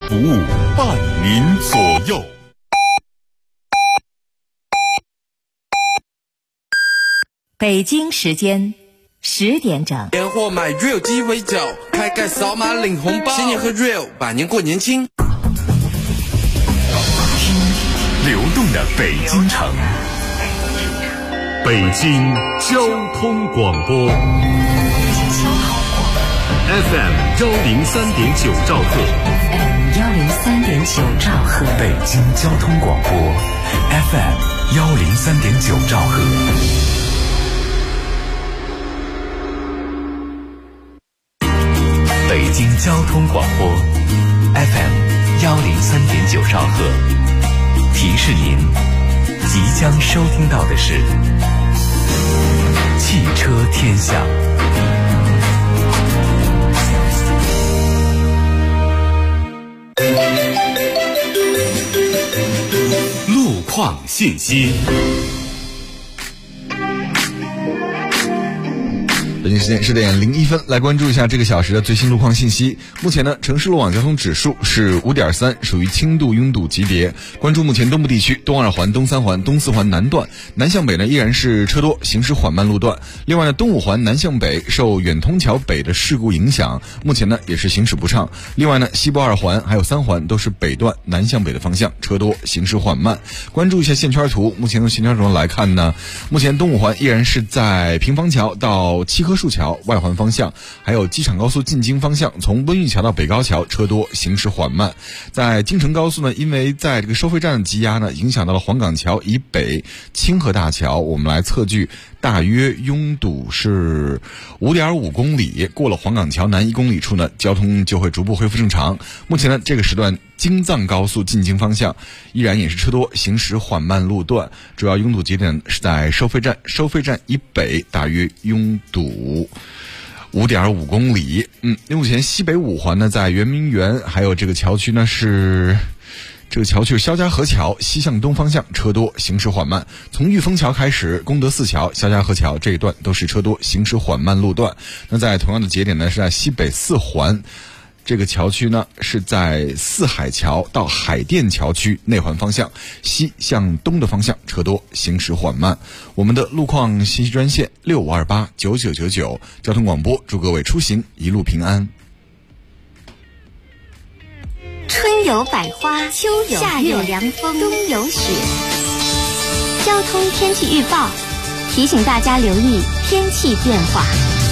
不误，伴您左右。 北京时间10点整。 年货买 real 鸡尾酒，开盖扫码领红包，新年喝 real， 百年过年轻。 听流动的北京城，北京交通广播 FM 103.9兆赫， 103.9兆赫， 北京交通广播 FM 103.9兆赫。北京交通广播 FM 103.9兆赫，提示您即将收听到的是汽车天下。路况信息。 北京时间10点01分，来关注一下这个小时的最新路况信息。目前呢，城市路网交通指数是 5.3， 属于轻度拥堵级别。关注目前东部地区东二环、东三环、东四环南段南向北呢依然是车多，行驶缓慢路段。另外呢，东五环南向北受远通桥北的事故影响，目前呢也是行驶不畅。另外呢，西部二环还有三环都是北段南向北的方向，车多，行驶缓慢。关注一下线圈图，目前从线圈图来看呢，目前东五环依然是在平房桥到七棵树桥外环方向，还有机场高速进京方向，从温榆桥到北高桥车多，行驶缓慢。在京承高速呢，因为在这个收费站的积压呢，影响到了黄岗桥以北清河大桥，我们来测距大约拥堵是 5.5 公里，过了黄岗桥南1公里处呢，交通就会逐步恢复正常。目前呢，这个时段京藏高速进京方向依然也是车多，行驶缓慢路段，主要拥堵节点是在收费站以北大约拥堵5.5公里。目前西北五环呢，在圆明园还有这个桥区呢是这个桥区肖家河桥西向东方向车多，行驶缓慢。从玉峰桥开始，功德寺桥、肖家河桥这一段都是车多，行驶缓慢路段。那在同样的节点呢，是在西北四环。这个桥区呢是在四海桥到海淀桥区内环方向西向东的方向车多，行驶缓慢。我们的路况信息专线65289999，交通广播，祝各位出行一路平安。 春有百花，秋有夏有凉风，冬有雪。交通天气预报提醒大家留意天气变化。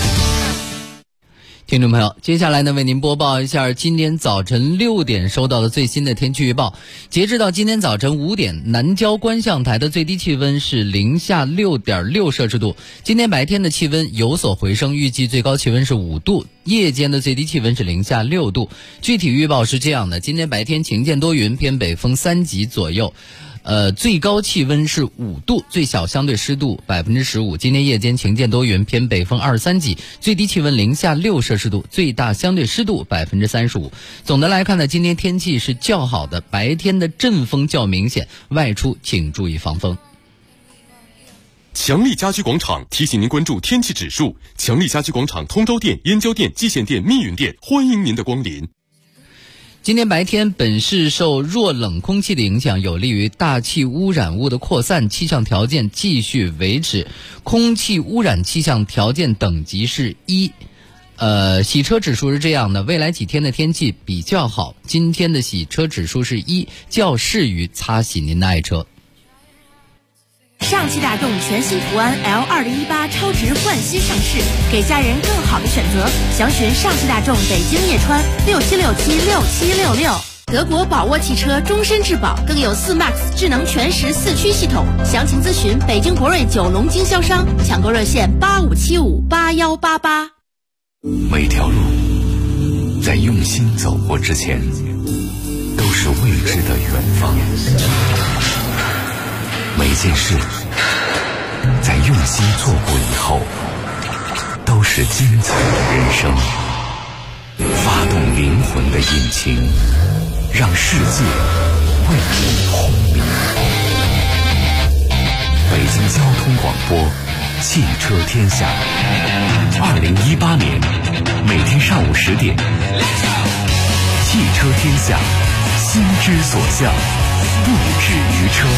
听众朋友，接下来呢，为您播报一下今天早晨6点收到的最新的天气预报。截至到今天早晨5点，南郊观象台的最低气温是零下6.6摄氏度。今天白天的气温有所回升，预计最高气温是5度，夜间的最低气温是零下6度。具体预报是这样的：今天白天晴间多云，偏北风3级左右。最高气温是5度，最小相对湿度15%。今天夜间晴间多云，偏北风23级，最低气温零下6摄氏度，最大相对湿度35%。总的来看呢，今天天气是较好的，白天的阵风较明显，外出请注意防风。 强力家居广场提醒您关注天气指数。强力家居广场通州店、燕郊店、蓟县店、密云店，欢迎您的光临。 今天白天，本市受弱冷空气的影响，有利于大气污染物的扩散，气象条件继续维持。空气污染气象条件等级是1。洗车指数是这样的，未来几天的天气比较好，今天的洗车指数是1，较适于擦洗您的爱车。 上汽大众全新途安 L2018 超值焕新上市，给家人更好的选择。详询上汽大众北京叶川67676766。德国宝沃汽车终身质保，更有4MAX 智能全时4驱系统。详情咨询北京博瑞9龙经销商，抢购热线85758188。 每条路在用心走过之前，都是未知的远方。每件事在用心做过以后，都是精彩的人生。发动灵魂的引擎，让世界为你轰鸣。北京交通广播，汽车天下。2018年每天上午10点， 汽车天下，心之所向，不止于车。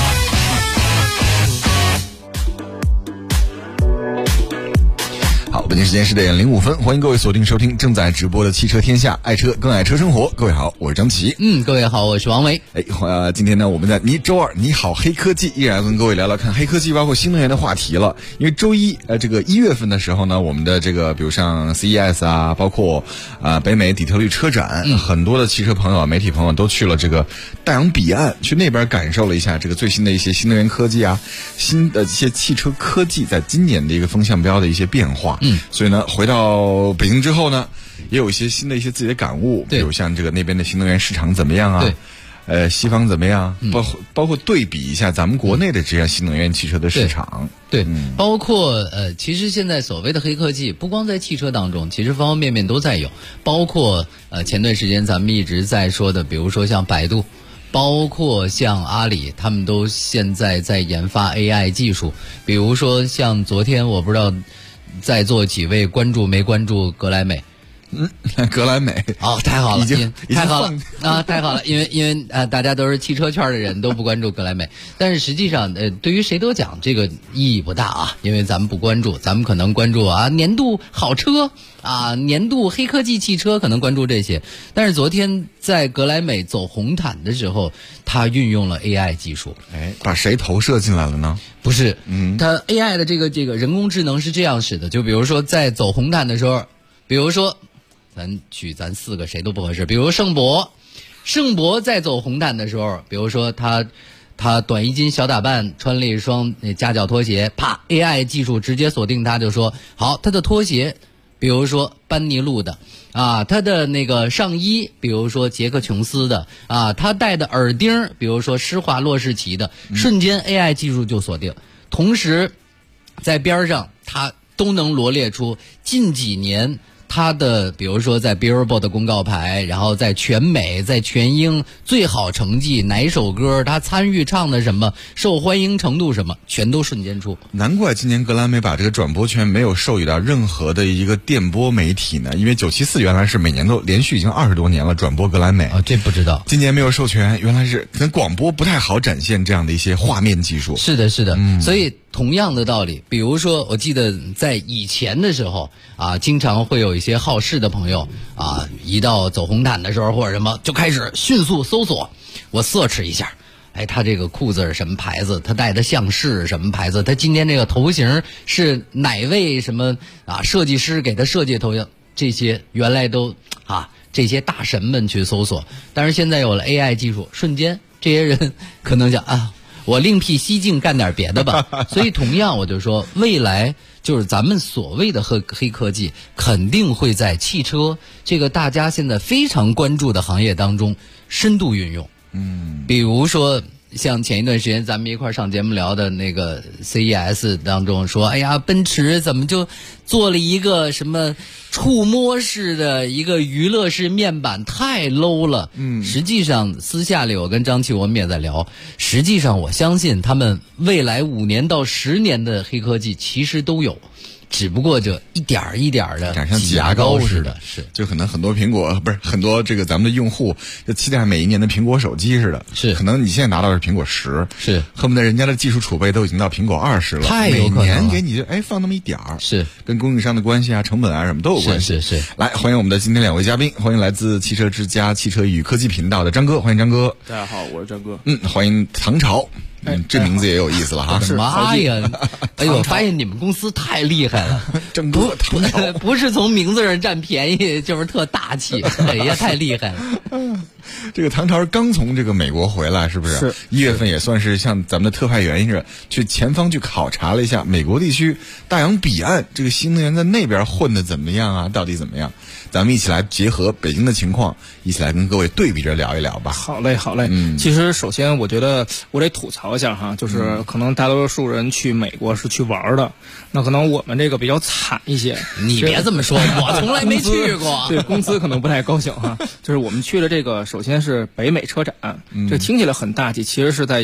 好，北京时间10点05分，欢迎各位锁定收听正在直播的汽车天下，爱车更爱车生活。各位好，我是张琪。 各位好，我是王维。 今天呢，我们在周二你好黑科技依然跟各位聊聊看黑科技包括新能源的话题了。因为周一这个1月份的时候呢，我们的这个比如像 CES 啊，包括北美底特律车展，很多的汽车朋友、媒体朋友都去了这个大洋彼岸，去那边感受了一下这个最新的一些新能源科技啊，新的一些汽车科技在今年的一个风向标的一些变化。所以呢，回到北京之后呢，也有一些新的一些自己的感悟，比如像这个那边的新能源市场怎么样啊？对，西方怎么样？包括对比一下咱们国内的这样新能源汽车的市场。 对，包括其实现在所谓的黑科技，不光在汽车当中，其实方方面面都在有。包括前段时间咱们一直在说的，比如说像百度，包括像阿里，他们都现在在研发 AI 技术。比如说像昨天，我不知道在座几位关注没关注格莱美？ 格莱美太好了， 太好了啊，太好了！因为大家都是汽车圈的人，都不关注格莱美。但是实际上，对于谁得奖这个意义不大啊，因为咱们不关注，咱们可能关注年度好车啊，年度黑科技汽车，可能关注这些。但是昨天在格莱美走红毯的时候，他运用了 AI 技术， 把谁投射进来了呢？ 不是，他 AI 的这个人工智能是这样使的，就比如说在走红毯的时候，比如说。咱4个谁都不合适。比如盛博在走红毯的时候，比如说他短衣襟小打扮，穿了一双夹脚拖鞋，啪 ，AI 技术直接锁定他，就说好，他的拖鞋，比如说班尼路的啊，他的那个上衣，比如说杰克琼斯的啊，他戴的耳钉，比如说施华洛世奇的，瞬间 AI 技术就锁定，同时在边上他都能罗列出近几年。他的比如说在 Billboard 的公告牌，然后在全美、在全英最好成绩哪首歌，他参与唱的什么，受欢迎程度什么，全都瞬间出。 难怪今年格莱美把这个转播权没有授予到任何的一个电波媒体呢，因为974原来是每年都连续已经20多年了转播格莱美这不知道。 今年没有授权，原来是可能广播不太好展现这样的一些画面技术。 是的，所以同样的道理，比如说我记得在以前的时候经常会有一些好事的朋友一到走红毯的时候或者什么，就开始迅速搜索，我 search 一下，他这个裤子是什么牌子，他戴的像是什么牌子，他今天这个头型是哪位什么设计师给他设计的头型，这些原来都这些大神们去搜索，但是现在有了 AI 技术，瞬间这些人可能讲我另辟蹊径干点别的吧。所以同样我就说，未来就是咱们所谓的黑科技肯定会在汽车这个大家现在非常关注的行业当中深度运用。比如说像前一段时间咱们一块上节目聊的那个 CES 当中说，奔驰怎么就做了一个什么触摸式的一个娱乐式面板，太 low 了。实际上私下里我跟张琪我们也在聊，实际上我相信他们未来5年到10年的黑科技其实都有，只不过就一点一点的像挤牙膏似的， 是就可能很多苹果不是很多这个咱们的用户就期待每一年的苹果手机似的， 是可能你现在拿到的是苹果10，是恨不得人家的技术储备都已经到苹果20了， 太有可能了， 每年给你就放那么一点儿， 是跟供应商的关系成本什么都有关系。 是来欢迎我们的今天2位嘉宾，欢迎来自汽车之家汽车与科技频道的张哥，欢迎张哥。 大家好，我是张哥。 欢迎唐朝。这名字也有意思了哈！ 妈呀！我发现你们公司太厉害了，不是从名字上占便宜，就是特大气。太厉害了！ 这个唐朝刚从这个美国回来，是不是？ 是 1月份也算是像咱们的特派员似的，去前方去考察了一下美国地区大洋彼岸这个新能源在那边混的怎么样啊？到底怎么样？咱们一起来结合北京的情况，一起来跟各位对比着聊一聊吧。 好嘞。其实首先我觉得我得吐槽一下哈，就是可能大多数人去美国是去玩的，那可能我们这个比较惨一些。 你别这么说，我从来没去过。 对，公司可能不太高兴哈。就是我们去了这个，首先是北美车展，这听起来很大气，其实是在一个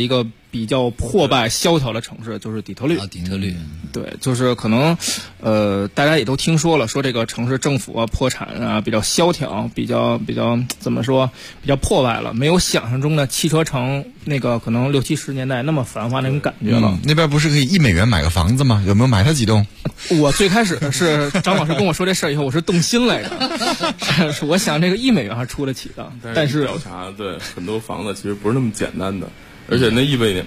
比较破败萧条的城市就是底特律。 底特律， 对，就是可能，大家也都听说了，说这个城市政府啊破产啊，比较萧条，比较怎么说，比较破败了，没有想象中的汽车城那个可能60、70年代那么繁华那种感觉了。 那边不是可以$1买个房子吗？有没有买它几栋？ 我最开始是张老师跟我说这事儿以后，我是动心来着，是我想这个$1还出得起的，但是调查对很多房子其实不是那么简单的。而且那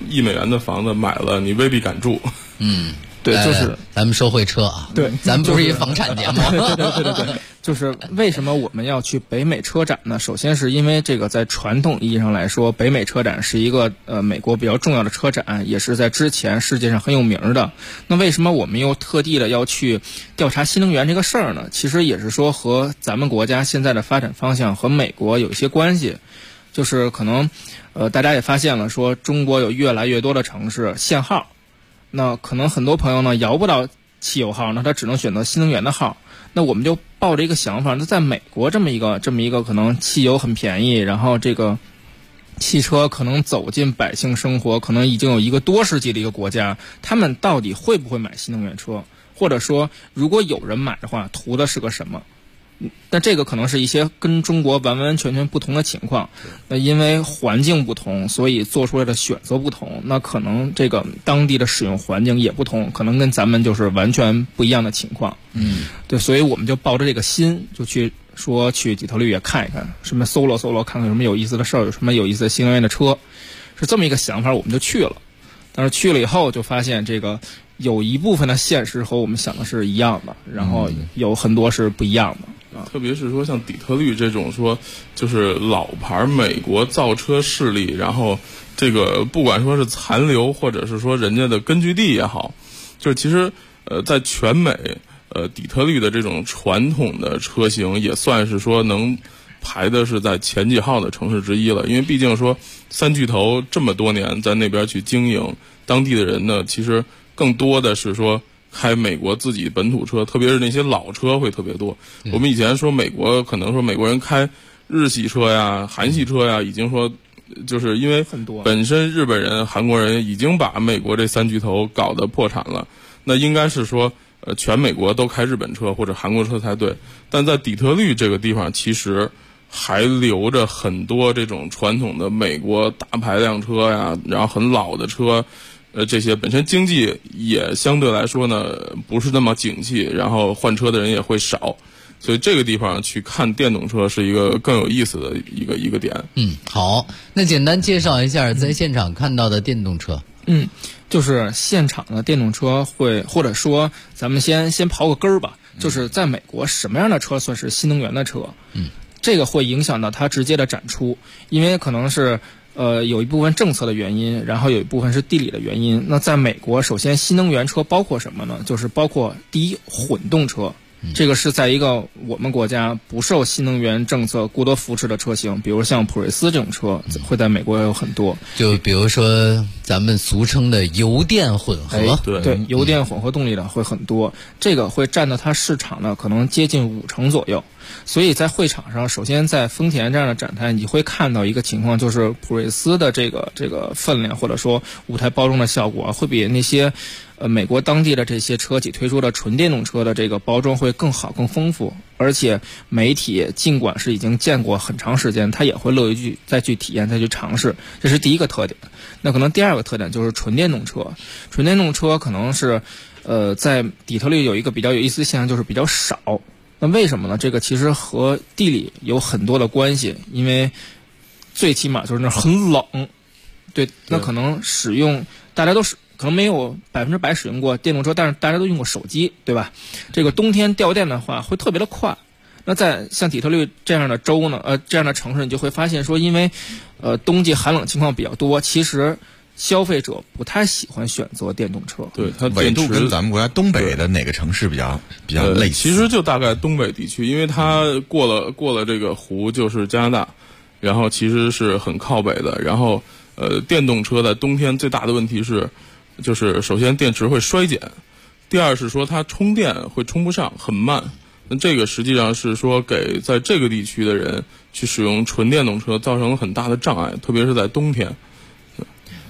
$1的房子买了，你未必敢住。 对，就是咱们说回车啊， 对， 咱不是一房产节目。 对，就是为什么我们要去北美车展呢？首先是因为这个在传统意义上来说，北美车展是一个美国比较重要的车展，也是在之前世界上很有名的。那为什么我们又特地的要去调查新能源这个事儿呢？其实也是说和咱们国家现在的发展方向和美国有一些关系。就是可能，大家也发现了，说中国有越来越多的城市限号，那可能很多朋友呢摇不到汽油号，那他只能选择新能源的号。那我们就抱着一个想法，那在美国这么一个可能汽油很便宜，然后这个汽车可能走进百姓生活，可能已经有一个多世纪的一个国家，他们到底会不会买新能源车？或者说，如果有人买的话，图的是个什么？那这个可能是一些跟中国完完全全不同的情况，那因为环境不同，所以做出来的选择不同，那可能这个当地的使用环境也不同，可能跟咱们就是完全不一样的情况。对，所以我们就抱着这个心，就去底特律也看一看，什么搜罗，看看有什么有意思的事儿，有什么有意思的新能源的车，是这么一个想法，我们就去了。但是去了以后就发现这个有一部分的现实和我们想的是一样的，然后有很多是不一样的。 特别是说像底特律这种说就是老牌美国造车势力，然后这个不管说是残留或者是说人家的根据地也好，就是其实在全美底特律的这种传统的车型也算是说能排的是在前几号的城市之一了。因为毕竟说三巨头这么多年在那边去经营，当地的人呢其实更多的是说开美国自己本土车，特别是那些老车会特别多。我们以前说美国可能说美国人开日系车呀、韩系车呀，已经说就是因为本身日本人、韩国人已经把美国这三巨头搞得破产了，那应该是说全美国都开日本车或者韩国车才对。但在底特律这个地方，其实还留着很多这种传统的美国大排量车呀，然后很老的车。这些本身经济也相对来说呢不是那么景气，然后换车的人也会少，所以这个地方去看电动车是一个更有意思的一个点。 好，那简单介绍一下在现场看到的电动车。 就是现场的电动车会，或者说咱们先刨个根儿吧，就是在美国什么样的车算是新能源的车？这个会影响到它直接的展出，因为可能是有一部分政策的原因，然后有一部分是地理的原因。那在美国，首先新能源车包括什么呢？就是包括第一，混动车。这个是在一个我们国家不受新能源政策过多扶持的车型，比如像普锐斯这种车，会在美国有很多。 就比如说咱们俗称的油电混合， 对，油电混合动力的会很多，这个会占到它市场呢可能接近50%左右。所以在会场上，首先在丰田这样的展台，你会看到一个情况，就是普锐斯的这个分量或者说舞台包装的效果会比那些美国当地的这些车企推出的纯电动车的这个包装会更好更丰富，而且媒体尽管是已经见过很长时间，他也会乐于再去体验再去尝试，这是第一个特点。那可能第二个特点就是纯电动车，纯电动车可能是在底特律有一个比较有意思的现象，就是比较少。那为什么呢？这个其实和地理有很多的关系，因为最起码就是那很冷，对，那可能使用大家都是可能没有100%使用过电动车，但是大家都用过手机，对吧？这个冬天掉电的话会特别的快。那在像底特律这样的州呢，这样的城市，你就会发现说，因为冬季寒冷情况比较多，其实消费者不太喜欢选择电动车。 对，它纬度跟咱们国家东北的哪个城市比较类似？ 其实就大概东北地区，因为它过了这个湖就是加拿大，然后其实是很靠北的。然后电动车在冬天最大的问题是，就是首先电池会衰减，第二是说它充电会充不上，很慢。那这个实际上是说给在这个地区的人去使用纯电动车造成了很大的障碍，特别是在冬天。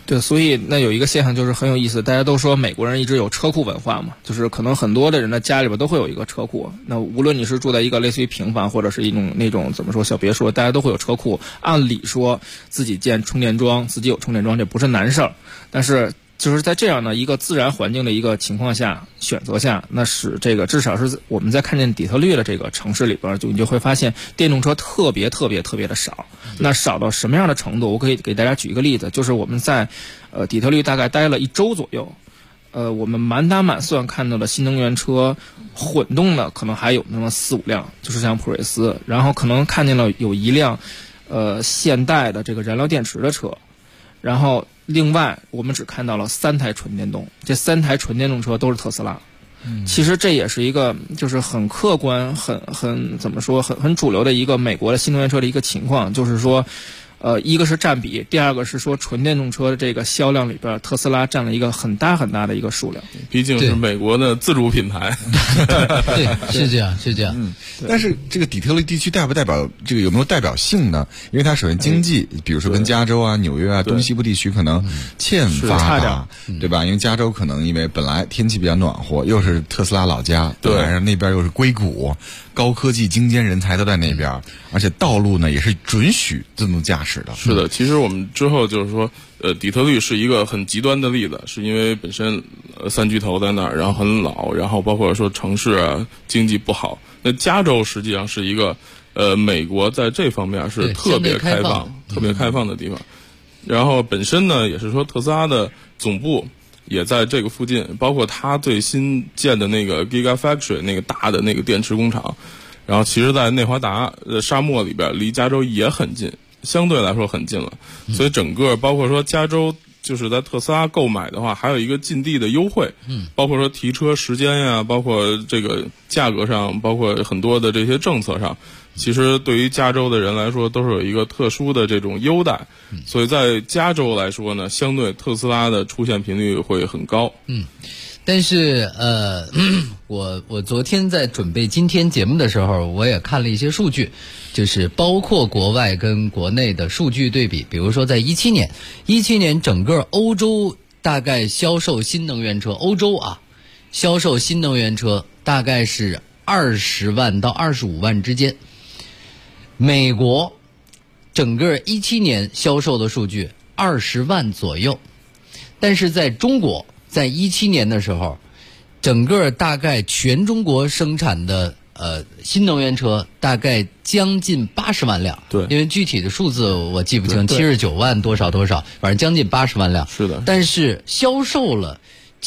对，所以那有一个现象就是很有意思，大家都说美国人一直有车库文化嘛，就是可能很多的人的家里边都会有一个车库。那无论你是住在一个类似于平房或者是一种那种怎么说小别墅，大家都会有车库。按理说自己建充电桩，自己有充电桩，这不是难事儿，但是就是在这样的一个自然环境的一个情况下选择下，那使这个至少是我们在看见底特律的这个城市里边，你就会发现电动车特别的少。那少到什么样的程度？我可以给大家举一个例子，就是我们在底特律大概待了1周左右，我们满打满算看到的新能源车混动的可能还有那么4-5辆，就是像普锐斯，然后可能看见了有1辆现代的这个燃料电池的车，然后另外我们只看到了3台纯电动，这3台纯电动车都是特斯拉。其实这也是一个就是很客观很怎么说很主流的一个美国的新能源车的一个情况，就是说一个是占比，第二个是说纯电动车的这个销量里边，特斯拉占了一个很大的一个数量。 毕竟是美国的自主品牌。 对，是这样，是这样。 但是这个底特律地区代不代表这个有没有代表性呢？因为它首先经济，比如说跟加州啊、纽约啊、东西部地区可能欠发达，对吧？因为加州可能因为本来天气比较暖和，又是特斯拉老家，对，那边又是硅谷，高科技精尖人才都在那边，而且道路呢也是准许自动驾驶的。 是的，其实我们之后就是说，底特律是一个很极端的例子，是因为本身3巨头在那儿，然后很老，然后包括说城市啊经济不好。那加州实际上是一个美国在这方面是特别开放的地方。然后本身呢也是说特斯拉的总部也在这个附近，包括它最新建的那个 Gigafactory 那个大的那个电池工厂，然后其实在内华达沙漠里边，离加州也很近，相对来说很近了。所以整个包括说加州就是在特斯拉购买的话，还有一个近地的优惠，包括说提车时间呀，包括这个价格上，包括很多的这些政策上，其实对于加州的人来说都是有一个特殊的这种优待。所以在加州来说呢，相对特斯拉的出现频率会很高。 但是我昨天在准备今天节目的时候，我也看了一些数据，就是包括国外跟国内的数据对比。比如说在17年整个欧洲大概销售新能源车，欧洲销售新能源车大概是20万到25万之间。美国整个17年销售的数据20万左右，但是在中国在17年的时候，整个大概全中国生产的新能源车大概将近80万辆。 对， 因为具体的数字我记不清，79万多少，反正将近80万辆。 是的。 但是销售了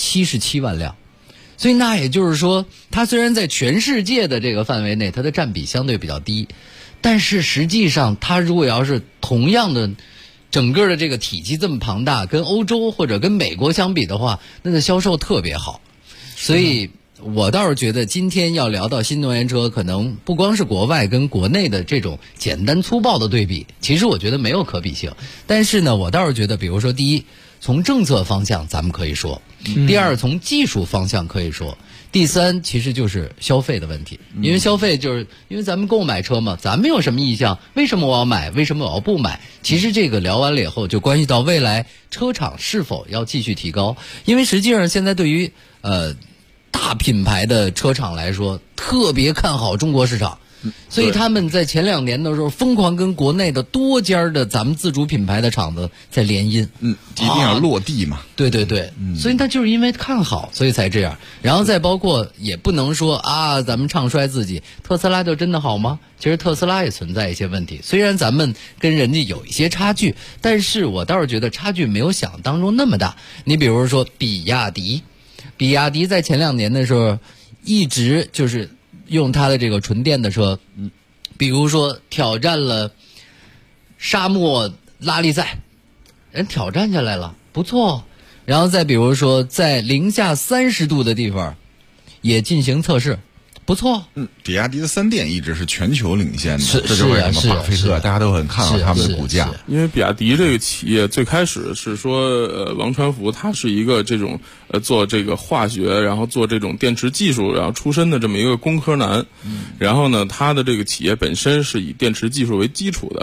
77万辆。所以那也就是说，它虽然在全世界的这个范围内，它的占比相对比较低，但是实际上它如果要是同样的整个的这个体积这么庞大，跟欧洲或者跟美国相比的话，那个销售特别好。所以我倒是觉得今天要聊到新能源车，可能不光是国外跟国内的这种简单粗暴的对比，其实我觉得没有可比性。但是呢，我倒是觉得，比如说第一，从政策方向咱们可以说，第二，从技术方向可以说，第三，其实就是消费的问题。因为消费就是因为咱们购买车嘛，咱们有什么意向？为什么我要买？为什么我要不买？其实这个聊完了以后，就关系到未来车厂是否要继续提高。因为实际上现在对于大品牌的车厂来说，特别看好中国市场。所以他们在前2年的时候疯狂跟国内的多家的咱们自主品牌的厂子在联姻， 一定要落地嘛。 对，所以他就是因为看好，所以才这样。然后再包括也不能说咱们唱衰自己，特斯拉就真的好吗？其实特斯拉也存在一些问题，虽然咱们跟人家有一些差距，但是我倒是觉得差距没有想当中那么大。你比如说比亚迪在前2年的时候一直就是用它的这个纯电的车，比如说挑战了沙漠拉力赛，人挑战下来了，不错。然后再比如说在零下30度的地方也进行测试，不错。 比亚迪的3电一直是全球领先的，这就是为什么巴菲特大家都很看好他们的股价。 因为比亚迪这个企业最开始是说，王传福他是一个这种做这个化学，然后做这种电池技术，然后出身的这么一个工科男。然后呢，他的这个企业本身是以电池技术为基础的。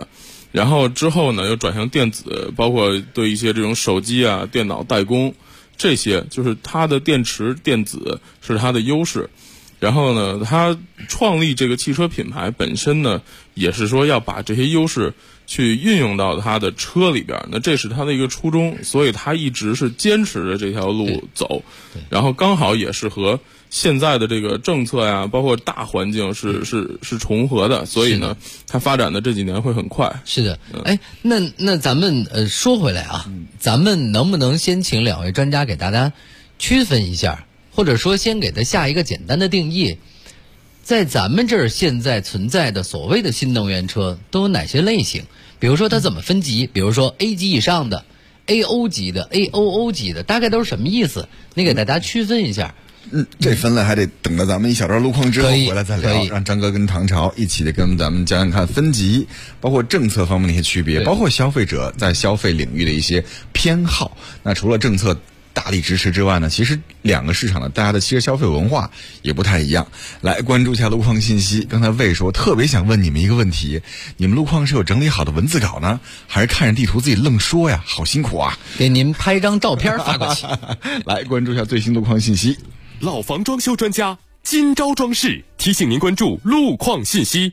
然后之后呢又转向电子，包括对一些这种手机啊、电脑代工，这些就是它的电池、电子是它的优势。然后呢，它创立这个汽车品牌本身呢，也是说要把这些优势去运用到它的车里边，那这是它的一个初衷，所以它一直是坚持着这条路走，然后刚好也是和现在的这个政策呀，包括大环境是重合的，所以呢，它发展的这几年会很快。 是的，那咱们说回来啊，咱们能不能先请两位专家给大家区分一下？或者说先给它下一个简单的定义，在咱们这儿现在存在的所谓的新能源车都有哪些类型？比如说它怎么分级？比如说 A 级以上的、AO 级的、AOO 级的，大概都是什么意思？你给大家区分一下。 这分类还得等到咱们一小段路况之后回来再聊，让张哥跟唐朝一起的跟咱们讲讲看分级，包括政策方面的一些区别，包括消费者在消费领域的一些偏好。那除了政策大力支持之外呢，其实两个市场的大家的汽车消费文化也不太一样。来关注一下路况信息。刚才魏说特别想问你们一个问题，你们路况是有整理好的文字稿呢，还是看着地图自己愣说呀？好辛苦啊！ 给您拍张照片发过去。 来关注一下最新路况信息。 老房装修专家今朝装饰提醒您关注路况信息。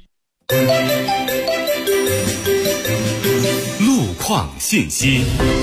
路况信息。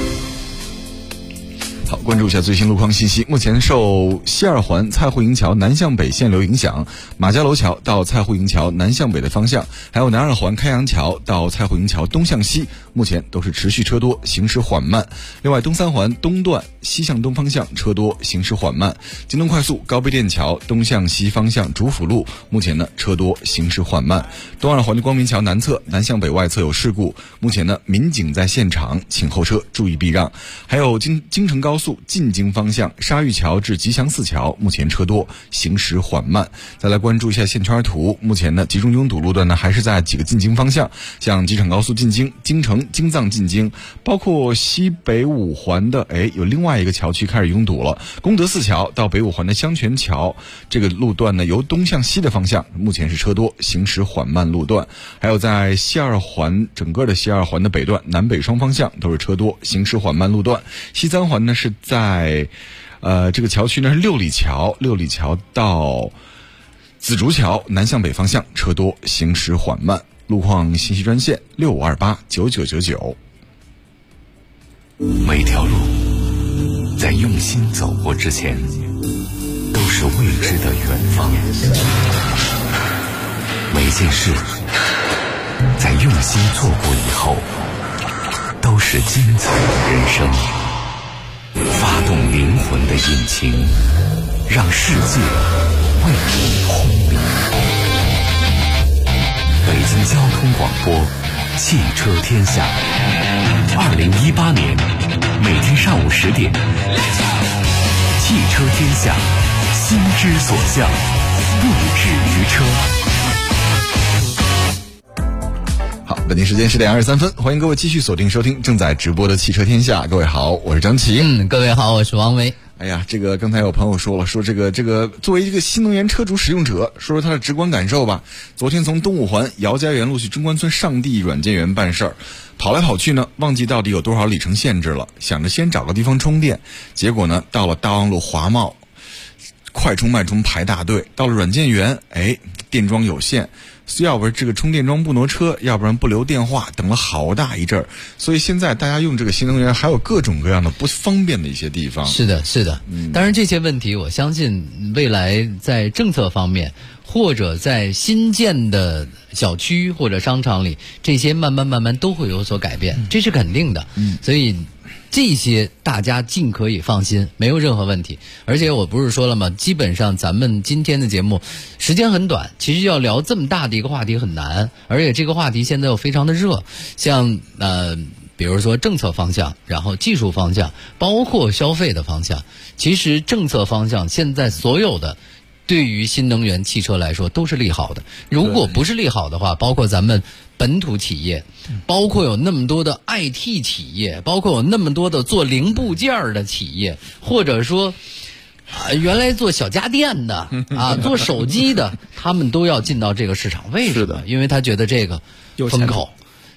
好，关注一下最新路况信息。目前受西二环蔡户营桥南向北限流影响，马家楼桥到蔡户营桥南向北的方向，还有南二环开阳桥到蔡户营桥东向西，目前都是持续车多，行驶缓慢。另外，东三环东段西向东方向车多，行驶缓慢。京东快速高碑店桥东向西方向主辅路，目前呢车多，行驶缓慢。东二环的光明桥南侧南向北外侧有事故，目前呢民警在现场，请后车注意避让。还有京承高速进京方向沙峪桥至吉祥寺桥，目前车多，行驶缓慢。再来关注一下线圈图，目前呢集中拥堵路段呢还是在几个进京方向，像机场高速进京、京城、京藏进京，包括西北五环的有另外一个桥区开始拥堵了。功德寺桥到北五环的香泉桥这个路段呢，由东向西的方向目前是车多，行驶缓慢路段。还有在西二环整个的西二环的北段南北双方向都是车多，行驶缓慢路段。西三环呢是在这个桥区呢是六里桥到紫竹桥南向北方向车多，行驶缓慢。路况信息专线65289999。 每条路在用心走过之前，都是未知的远方。每件事在用心做过以后，都是精彩的人生。发动灵魂的引擎，让世界为你轰鸣。北京交通广播，汽车天下。2018年每天上午10点，汽车天下，心之所向，不止于车。 好，本地时间10点23分，欢迎各位继续锁定收听正在直播的汽车天下。各位好，我是张琪。 各位好，我是王维。 哎呀，这个刚才有朋友说了，说这个作为一个新能源车主使用者，说说他的直观感受吧。昨天从东五环姚家园路去中关村上地软件园办事儿，跑来跑去呢，忘记到底有多少里程限制了，想着先找个地方充电，结果呢，到了大望路华贸，快充慢充排大队，到了软件园，电桩有限。要不然这个充电桩不挪车，要不然不留电话，等了好大一阵儿。所以现在大家用这个新能源还有各种各样的不方便的一些地方。 是的，是的。当然这些问题，我相信未来在政策方面，或者在新建的小区或者商场里，这些慢慢都会有所改变，这是肯定的。所以这些大家尽可以放心，没有任何问题。而且我不是说了吗？基本上咱们今天的节目时间很短，其实要聊这么大的一个话题很难，而且这个话题现在又非常的热，像比如说政策方向，然后技术方向，包括消费的方向。其实政策方向现在所有的对于新能源汽车来说都是利好的。如果不是利好的话，包括咱们本土企业，包括有那么多的 IT 企业，包括有那么多的做零部件的企业，或者说原来做小家电的做手机的，他们都要进到这个市场。为什么？因为他觉得这个风口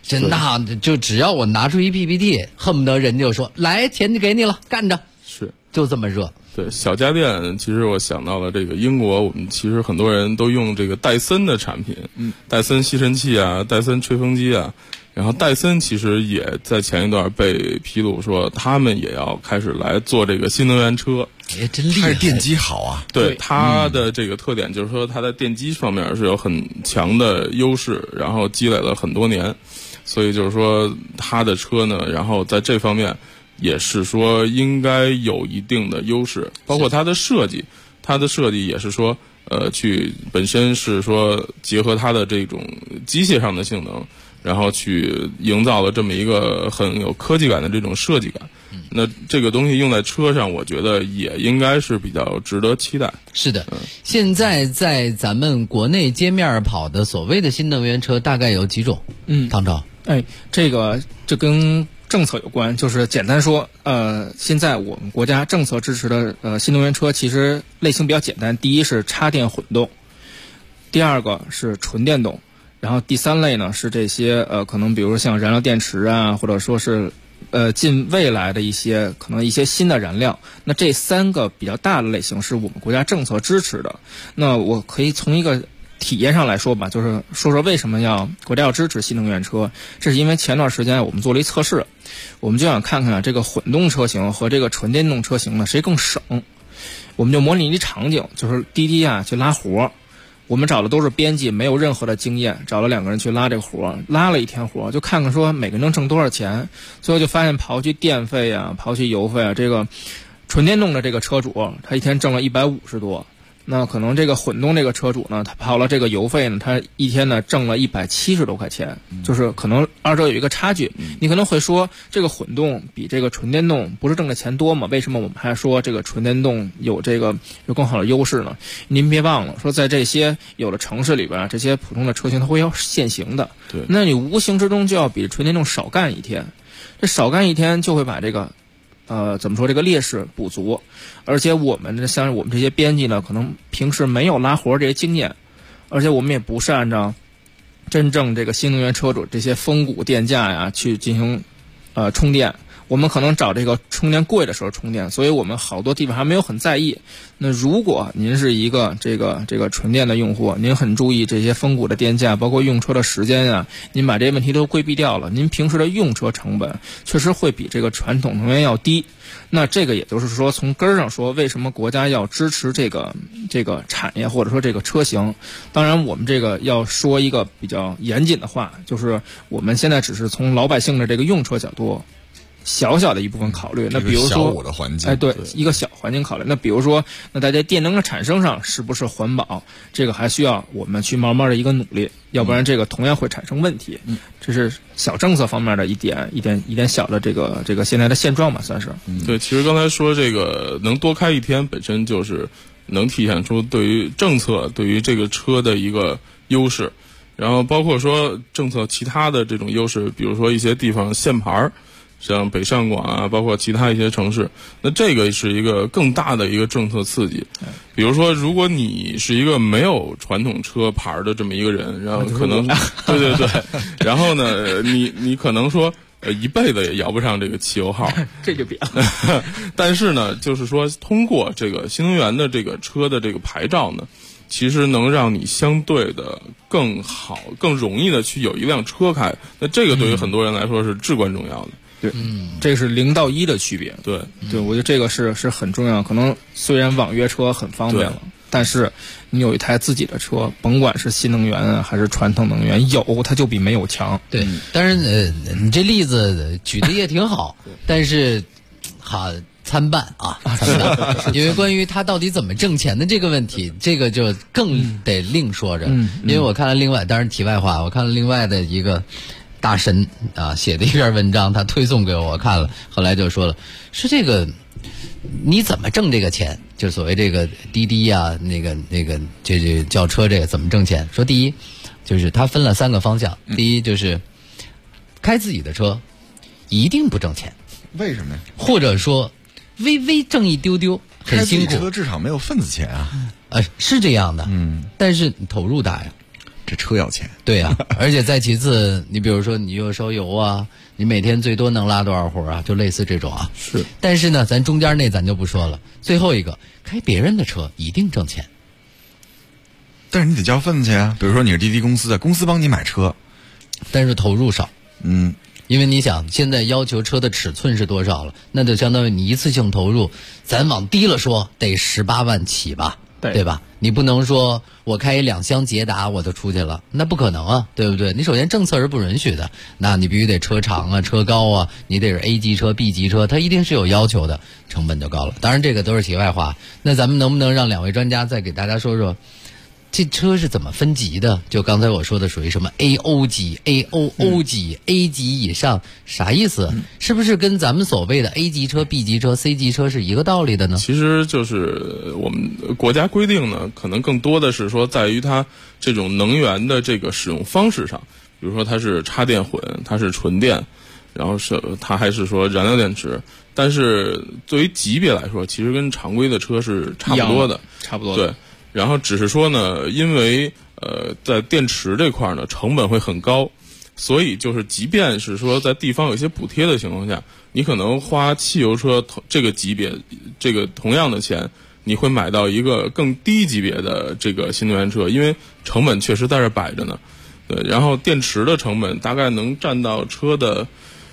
真的就只要我拿出一 PPT， 恨不得人就说来钱就给你了，干着， 是就这么热。 对，小家电，其实我想到了这个英国，我们其实很多人都用这个戴森的产品，戴森吸尘器啊，戴森吹风机啊，然后戴森其实也在前一段被披露说，他们也要开始来做这个新能源车。 真厉害！ 它是电机好啊。 对，它的这个特点就是说，它在电机方面是有很强的优势，然后积累了很多年，所以就是说它的车呢，然后在这方面也是说应该有一定的优势，包括它的设计也是说，去本身是说结合它的这种机械上的性能，然后去营造了这么一个很有科技感的这种设计感。那这个东西用在车上，我觉得也应该是比较值得期待。 是的，现在在咱们国内街面跑的所谓的新能源车大概有几种？唐超， 这跟政策有关，就是简单说，现在我们国家政策支持的新能源车其实类型比较简单，第一是插电混动，第二个是纯电动，然后第三类呢是这些可能比如像燃料电池啊，或者说是近未来的一些可能一些新的燃料。那这三个比较大的类型是我们国家政策支持的。那我可以从一个体验上来说吧，就是说说为什么国家要支持新能源车。这是因为前段时间我们做了一测试，我们就想看看这个混动车型和这个纯电动车型呢谁更省。我们就模拟一场景，就是滴滴啊去拉活，我们找的都是编辑，没有任何的经验，找了2个人去拉这个活，拉了1天活，就看看说每个人能挣多少钱。最后就发现刨去电费啊，刨去油费啊，这个纯电动的这个车主他一天挣了150多。那可能这个混动这个车主呢，他刨了这个油费呢，他一天呢挣了170多块钱，就是可能二者有一个差距。你可能会说，这个混动比这个纯电动不是挣的钱多吗？为什么我们还说这个纯电动有更好的优势呢？您别忘了说，在这些有的城市里边，这些普通的车型它会要限行的， 对， 那你无形之中就要比纯电动少干一天，这少干一天就会把这个这个劣势补足。而且我们像我们这些编辑呢，可能平时没有拉活这些经验，而且我们也不是按照真正这个新能源车主这些峰谷电价呀去进行充电，我们可能找这个充电贵的时候充电，所以我们好多地方还没有很在意。那如果您是一个这个纯电的用户，您很注意这些峰谷的电价，包括用车的时间啊，您把这些问题都规避掉了，您平时的用车成本确实会比这个传统能源要低。那这个也就是说，从根儿上说，为什么国家要支持这个产业或者说这个车型？当然，我们这个要说一个比较严谨的话，就是我们现在只是从老百姓的这个用车角度小的一部分考虑。那比如说， 小我的环境， 对，一个小环境考虑。那比如说，那大家电能的产生上是不是环保？这个还需要我们去慢慢的一个努力，要不然这个同样会产生问题。这是小政策方面的一点小的这个现在的现状吧，算是。 对，其实刚才说这个能多开一天，本身就是能体现出对于政策对于这个车的一个优势，然后包括说政策其他的这种优势，比如说一些地方限牌，像北上广啊，包括其他一些城市，那这个是一个更大的一个政策刺激。比如说，如果你是一个没有传统车牌的这么一个人，然后可能对，然后呢，你可能说一辈子也摇不上这个汽油号， 这就别了。 但是呢，就是说通过这个新能源的这个车的这个牌照呢，其实能让你相对的更好、更容易的去有一辆车开。那这个对于很多人来说是至关重要的。 对，这个是0到1的区别。 对， 我觉得这个是很重要。可能虽然网约车很方便了，但是你有一台自己的车，甭管是新能源啊还是传统能源，有它就比没有强。 对，当然你这例子举的也挺好，但是好参半啊，因为关于他到底怎么挣钱的这个问题，这个就更得另说着。因为我看了另外，当然题外话，我看了另外的一个大神啊写的一篇文章，他推送给我看了，后来就说了，是这个你怎么挣这个钱？就所谓这个滴滴啊，那个这叫车这个怎么挣钱？说第一就是他分了3个方向，第一就是开自己的车一定不挣钱， 为什么呀？ 或者说微微挣一丢丢，很辛苦。 开自己车至少没有份子钱啊。 是这样的，但是投入大呀。 这车要钱。 对啊，而且再其次，你比如说你又烧油啊，你每天最多能拉多少活啊？就类似这种啊。 是。 但是呢，咱中间那咱就不说了。最后一个，开别人的车一定挣钱， 但是你得交份子钱啊。比如说你是滴滴公司的，公司帮你买车， 但是投入少。 嗯。 因为你想，现在要求车的尺寸是多少了？那就相当于你一次性投入，咱往低了说得18万起吧，对吧？你不能说我开2厢捷达我就出去了，那不可能啊，对不对？你首先政策是不允许的，那你必须得车长啊、车高啊，你得是 A 级车、B 级车，它一定是有要求的，成本就高了。当然这个都是题外话。那咱们能不能让2位专家再给大家说说？这车是怎么分级的？就刚才我说的属于什么 AO 级、AOO 级、A 级以上，啥意思？是不是跟咱们所谓的 A 级车、B 级车、C 级车是一个道理的呢？ 其实就是我们国家规定呢，可能更多的是说在于它这种能源的这个使用方式上，比如说它是插电混，它是纯电，然后是它还是说燃料电池。但是对于级别来说，其实跟常规的车是差不多的， 差不多的。 对。然后只是说呢，因为在电池这块呢成本会很高，所以就是即便是说在地方有些补贴的情况下，你可能花汽油车这个级别这个同样的钱，你会买到一个更低级别的这个新能源车，因为成本确实在这摆着呢。对，然后电池的成本大概能占到车的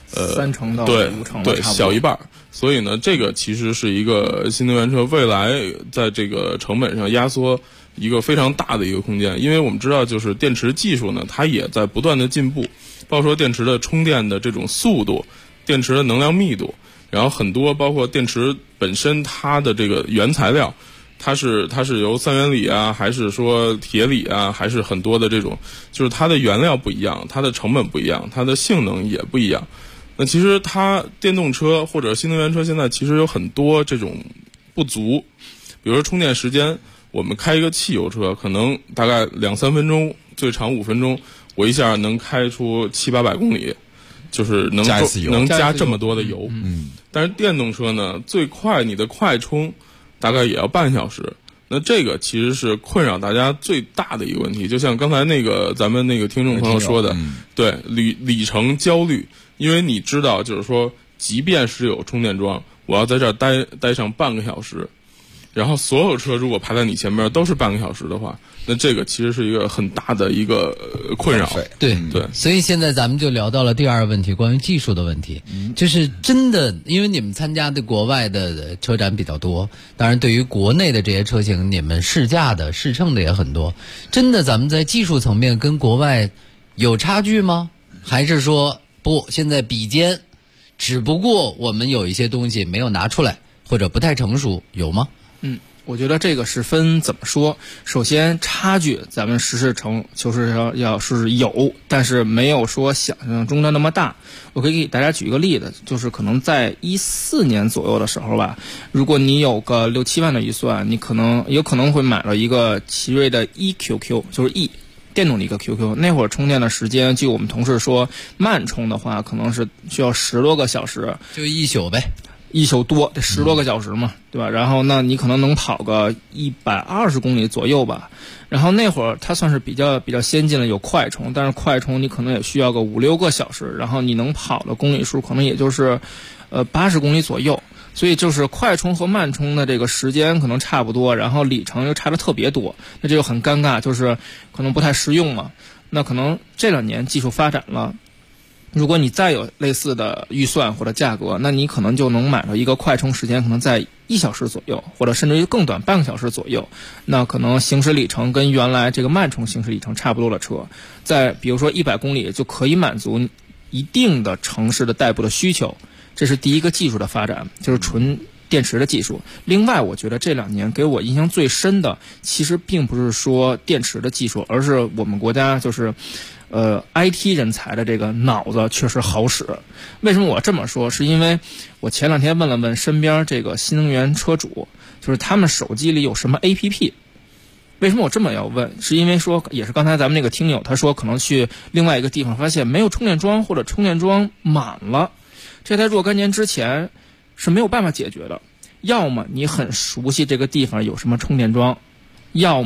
3成到5成， 对，小一半。所以呢，这个其实是一个新能源车未来在这个成本上压缩一个非常大的一个空间。因为我们知道，就是电池技术呢，它也在不断的进步，包括说电池的充电的这种速度、电池的能量密度，然后很多包括电池本身它的这个原材料，它是由三元锂啊，还是说铁锂啊，还是很多的这种，就是它的原料不一样，它的成本不一样，它的性能也不一样。那其实它电动车或者新能源车现在其实有很多这种不足，比如说充电时间，我们开一个汽油车可能大概2-3分钟，最长5分钟，我一下能开出700-800公里，就是能加这么多的油。但是电动车呢，最快你的快充大概也要半小时。那这个其实是困扰大家最大的一个问题，就像刚才那个咱们那个听众朋友说的，对，里程焦虑。因为你知道，就是说，即便是有充电桩，我要在这儿待上半个小时，然后所有车如果排在你前面都是半个小时的话，那这个其实是一个很大的一个困扰。 对。所以现在咱们就聊到了第二个问题，关于技术的问题。就是真的，因为你们参加的国外的车展比较多，当然对于国内的这些车型，你们试驾的、试乘的也很多。真的，咱们在技术层面跟国外有差距吗？还是说不，现在比肩，只不过我们有一些东西没有拿出来，或者不太成熟，有吗？ 我觉得这个是分怎么说。首先，差距咱们实事成就是要是有，但是没有说想象中的那么大。我可以给大家举一个例子，就是可能在14年左右的时候吧，如果你有个6-7万的预算，你有可能会买了一个奇瑞的 EQQ， 就是 E。电动的一个 QQ， 那会儿充电的时间，据我们同事说，慢充的话可能是需要10多个小时， 就1宿呗 ，1宿多，得10多个小时嘛，对吧？然后那你可能能跑个120公里左右吧。然后那会儿它算是比较先进了，有快充，但是快充你可能也需要个5-6个小时，然后你能跑的公里数可能也就是80公里左右。所以就是快充和慢充的这个时间可能差不多，然后里程又差得特别多，那这就很尴尬，就是可能不太实用嘛。那可能这2年技术发展了，如果你再有类似的预算或者价格，那你可能就能买到一个快充时间可能在1小时左右，或者甚至于更短，半个小时左右。那可能行驶里程跟原来这个慢充行驶里程差不多的车，在比如说100公里就可以满足一定的城市的代步的需求。这是第一个技术的发展，就是纯电池的技术。另外，我觉得这2年给我印象最深的，其实并不是说电池的技术，而是我们国家就是IT 人才的这个脑子确实好使。为什么我这么说？是因为我前2天问了问身边这个新能源车主，就是他们手机里有什么 APP。为什么我这么要问？是因为说，也是刚才咱们那个听友他说，可能去另外一个地方发现没有充电桩，或者充电桩满了。这在若干年之前是没有办法解决的，要么你很熟悉这个地方有什么充电桩，要么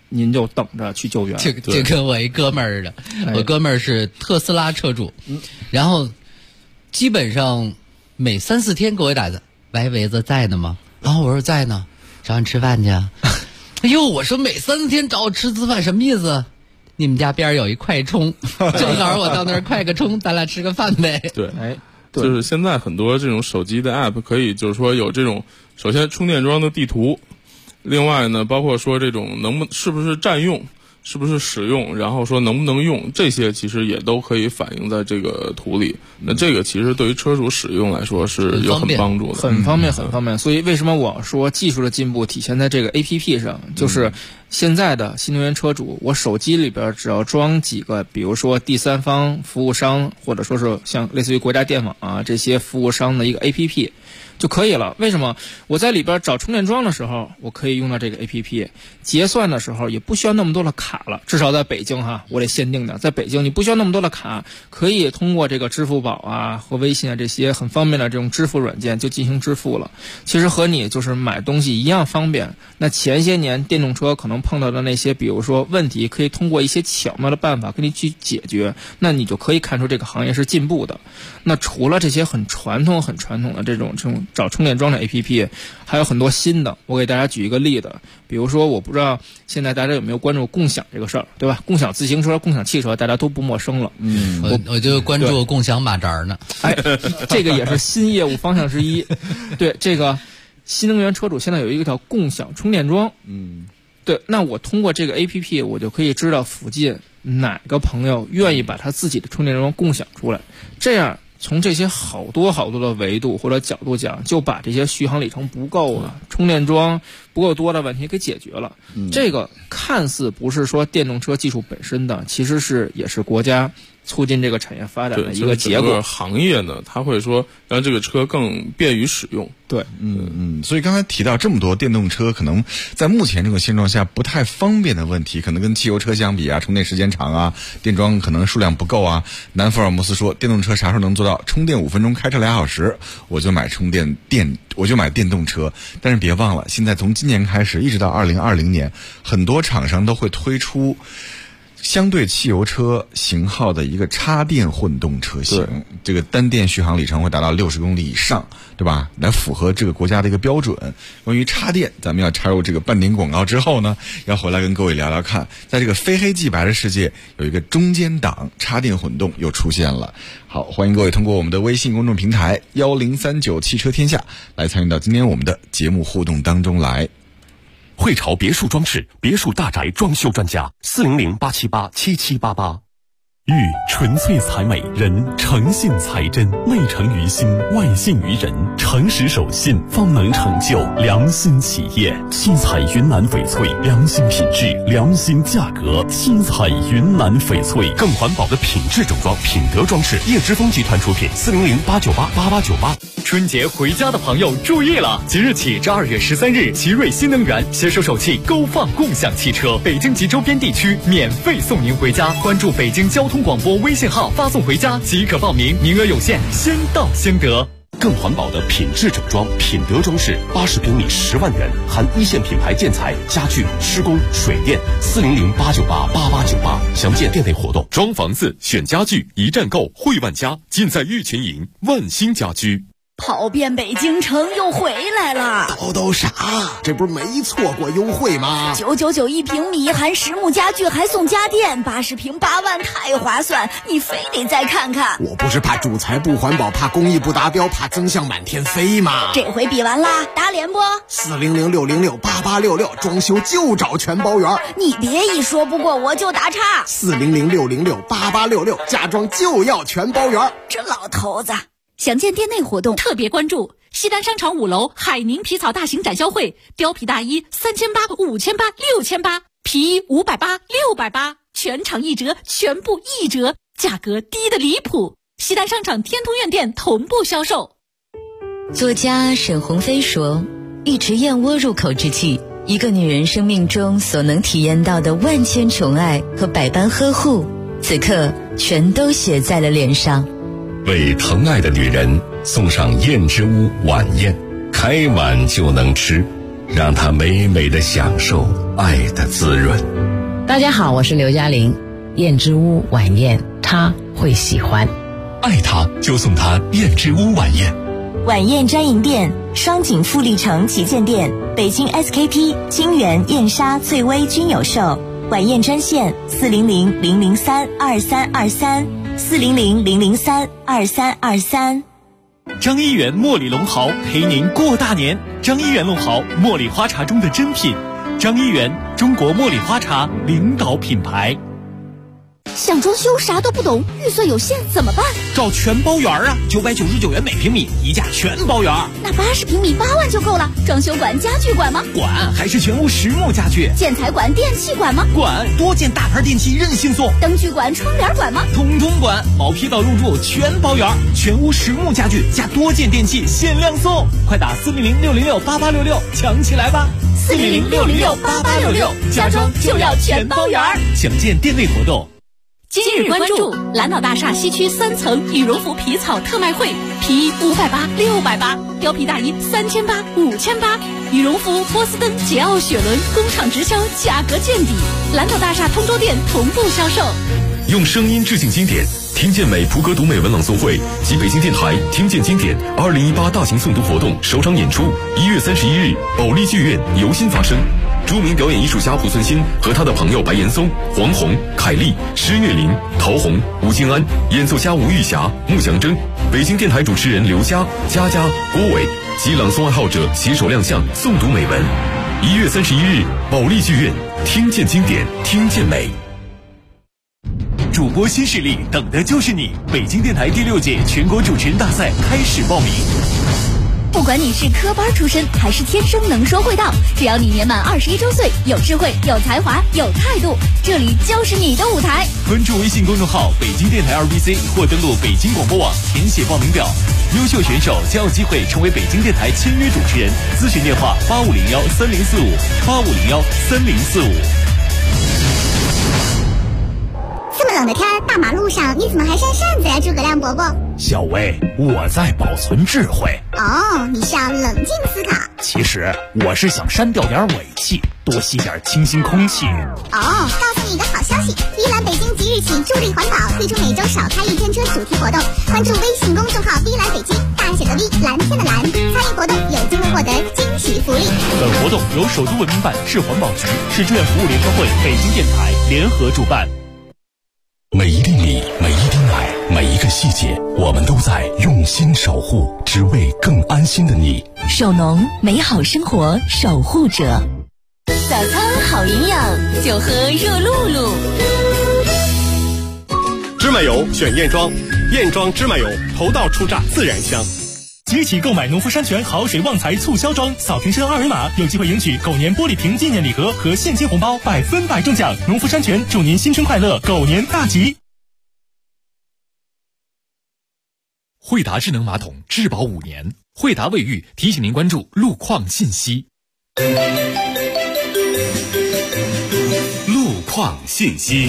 您就等着去救援。 这跟我一哥们儿的，我哥们儿是特斯拉车主，然后基本上每3-4天给我打的，喂，维子在呢吗？然后我说在呢，找你吃饭去啊。哎呦，我说每3-4天找我吃次饭什么意思？你们家边有一快充，正好我到那儿快个充，咱俩吃个饭呗。 对，就是现在很多这种手机的 app 可以，就是说有这种首先充电桩的地图，另外呢，包括说这种是不是占用，是不是使用，然后说能不能用，这些其实也都可以反映在这个图里。那这个其实对于车主使用来说是有很帮助的， 很方便。所以为什么我说技术的进步体现在这个 APP 上，就是现在的新能源车主，我手机里边只要装几个，比如说第三方服务商，或者说是像类似于国家电网啊这些服务商的一个 APP。就可以了。为什么？我在里边找充电桩的时候，我可以用到这个 APP； 结算的时候也不需要那么多的卡了。至少在北京我得限定的，在北京你不需要那么多的卡，可以通过这个支付宝啊和微信啊这些很方便的这种支付软件就进行支付了。其实和你就是买东西一样方便。那前些年电动车可能碰到的那些，比如说问题，可以通过一些巧妙的办法给你去解决，那你就可以看出这个行业是进步的。那除了这些很传统的这种找充电桩的 APP， 还有很多新的。我给大家举一个例子，比如说我不知道现在大家有没有关注共享这个事儿，对吧？共享自行车、共享汽车大家都不陌生了。 我就关注共享马扎呢。 这个也是新业务方向之一。对，这个新能源车主现在有一个叫共享充电桩。对，那我通过这个 APP， 我就可以知道附近哪个朋友愿意把他自己的充电桩共享出来，这样从这些好多的维度或者角度讲，就把这些续航里程不够啊、充电桩不够多的问题给解决了。这个看似不是说电动车技术本身的，其实也是国家促进这个产业发展的一个结果。 行业呢，它会说让这个车更便于使用。 对， 所以刚才提到这么多电动车可能在目前这种现状下不太方便的问题，可能跟汽油车相比啊，充电时间长啊，电桩可能数量不够啊。南福尔摩斯说，电动车啥时候能做到充电5分钟开车2小时，我就买电动车。但是别忘了，现在从今年开始一直到2020年，很多厂商都会推出相对汽油车型号的一个插电混动车型，这个单电续航里程会达到60公里以上，对吧？来符合这个国家的一个标准。关于插电，咱们要插入这个半点广告之后呢，要回来跟各位聊聊看，在这个非黑即白的世界，有一个中间档插电混动又出现了。好，欢迎各位通过我们的微信公众平台1039汽车天下来参与到今天我们的节目互动当中来。 汇潮别墅装饰，别墅大宅装修专家，400-878-7788。玉纯粹才美，人诚信才真，内诚于心，外信于人，诚实守信，方能成就良心企业。七彩云南翡翠，良心品质，良心价格。七彩云南翡翠，更环保的品质整装，品德装饰。叶之峰集团出品，400-898-8898。 春节回家的朋友注意了，即日起至2月13日，奇瑞新能源携手首汽勾放共享汽车，北京及周边地区免费送您回家。关注北京交通广播微信号，发送回家即可报名，名额有限，先到先得。 更环保的品质整装，品德装饰，80平米10万元，含一线品牌建材、家具、施工、水电。400-898-8898，详见店内活动。装房子选家具，一站购汇万家，尽在玉群营万兴家居。 跑遍北京城又回来了， 都啥？这不是没错过优惠吗 ？999一平米，含实木家具还送家电，80平8万，太划算！你非得再看看。 我不是怕主材不环保，怕工艺不达标，怕增项满天飞吗？ 这回比完啦，打脸不 ？400-606-8866，装修就找全包圆。 你别一说不过我就打岔。 400-606-8866，家装就要全包圆。 这老头子。详见店内活动， 特别关注西单商场5楼海宁皮草大型展销会，貂皮大衣3800、5800、6800，皮衣580、680，全场1折，全部1折，价格低得离谱。西单商场天通苑店同步销售。 作家沈鸿飞说，一池燕窝入口之际，一个女人生命中所能体验到的万千宠爱和百般呵护，此刻全都写在了脸上。 为疼爱的女人送上燕之屋晚宴，开碗就能吃。 让他美美的享受爱的滋润。 大家好，我是刘嘉玲。燕之屋晚宴，他会喜欢。 爱他就送他燕之屋晚宴。 晚宴专营店：双井富力城旗舰店、北京 SKP、金源、燕莎、翠微均有售。晚宴专线：400-003-2323，400-003-2323。 张一元茉莉龙豪陪您过大年。张一元龙豪，茉莉花茶中的珍品。张一元，中国茉莉花茶领导品牌。 想装修啥都不懂，预算有限怎么办？ 找全包园啊，999元每平米，一价全包园。 那80平米8万就够了。装修管、家具管吗？ 管，还是全屋实木家具。 建材管、电器管吗？ 管，多件大牌电器任性送。 灯具管、窗帘管吗？ 通通管，毛坯到入住全包园，全屋实木家具加多件电器限量送。快打400-606-8866抢起来吧 ！400-606-8866，家装就要全包园。 详见店内活动。 今日关注蓝岛大厦西区3层羽绒服皮草特卖会，皮衣580、680，貂皮大衣3800、5800，羽绒服波司登、捷奥、雪伦工厂直销，价格见底。蓝岛大厦通州店同步销售。 用声音致敬经典，听见美普格读美文朗诵会及北京电台听见经典2018大型诵读活动首场演出1月31日，保利剧院由心发声。著名表演艺术家濮存昕和他的朋友白岩松、黄宏、凯丽、施月林、陶虹、吴京安，演奏家吴玉霞、穆祥征，北京电台主持人刘佳、佳佳、郭伟及朗诵爱好者携手亮相诵读美文。1月31日，保利剧院，听见经典，听见美。 主播新势力，等的就是你！北京电台第6届全国主持人大赛开始报名。 不管你是科班出身还是天生能说会道，只要你年满21周岁，有智慧、有才华、有态度，这里就是你的舞台。 关注微信公众号北京电台2BC 或登录北京广播网填写报名表，优秀选手将有机会成为北京电台签约主持人。咨询电话8501-3045，8501-3045。 这么冷的天，大马路上你怎么还扇扇子呀，诸葛亮伯伯？ 小薇，我在保存智慧。 哦，你是要冷静思考。 其实我是想删掉点尾气，多吸点清新空气。 哦，告诉你一个好消息，碧蓝北京即日起助力环保，推出每周少开一天车主题活动。关注微信公众号碧蓝北京，大写的 V， 蓝天的蓝，参与活动有机会获得惊喜福利。 本活动由首都文明办、市环保局、市志愿服务联合会、北京电台联合主办。 每一粒米，每一滴奶，每一个细节，我们都在用心守护，只为更安心的你。 手农，美好生活守护者。早餐好营养，就喝热露露。 芝麻油选燕庄，燕庄芝麻油头道出榨自然香。 即日起购买农夫山泉好水旺财促销装，扫屏2维码，有机会赢取狗年玻璃瓶纪念礼盒和现金红包，100%中奖。农夫山泉祝您新春快乐，狗年大吉！ 惠达智能马桶质保5年，惠达卫浴提醒您关注路况信息。 路况信息。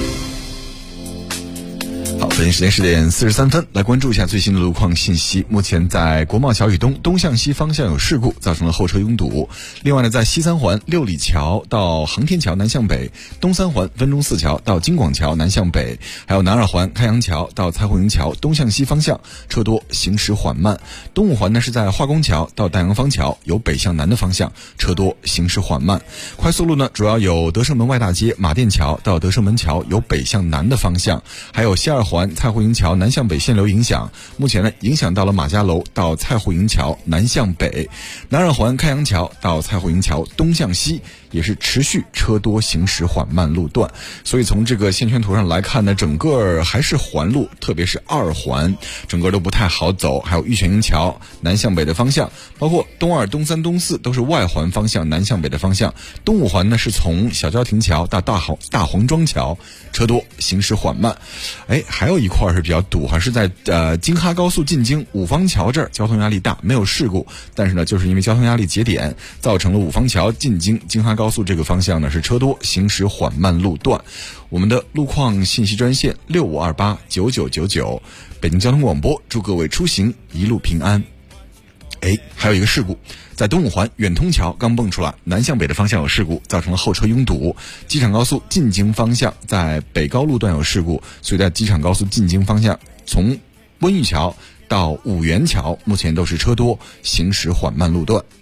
好，北京时间10点43分，来关注一下最新的路况信息。目前在国贸桥以东向西方向有事故，造成了后车拥堵。另外呢，在西三环六里桥到航天桥南向北，东三环分钟寺桥到京广桥南向北，还有南二环开阳桥到蔡户营桥东向西方向车多，行驶缓慢。东五环呢是在化工桥到大洋坊桥有北向南的方向，车多，行驶缓慢。快速路呢主要有德胜门外大街马甸桥到德胜门桥有北向南的方向，还有西二环蔡户营桥南向北限流影响，目前呢影响到了马家楼到蔡户营桥南向北，南二环开阳桥到蔡户营桥东向西也是持续车多，行驶缓慢路段。所以从这个线圈图上来看呢，整个还是环路，特别是二环整个都不太好走，还有玉泉营桥南向北的方向，包括东二、东三、东四都是外环方向南向北的方向。东五环呢是从小交亭桥到大黄庄桥，车多，行驶缓慢。还有一块是比较堵，还是在京哈高速进京五方桥这儿，交通压力大，没有事故，但是呢就是因为交通压力节点，造成了五方桥进京京哈高速这个方向呢是车多，行驶缓慢路段。我们的路况信息专线65289999，北京交通广播，祝各位出行一路平安。 还有一个事故，在东五环远通桥刚蹦出来，南向北的方向有事故，造成了后车拥堵。机场高速进京方向在北高路段有事故，所以在机场高速进京方向从温榆桥到五元桥目前都是车多，行驶缓慢路段。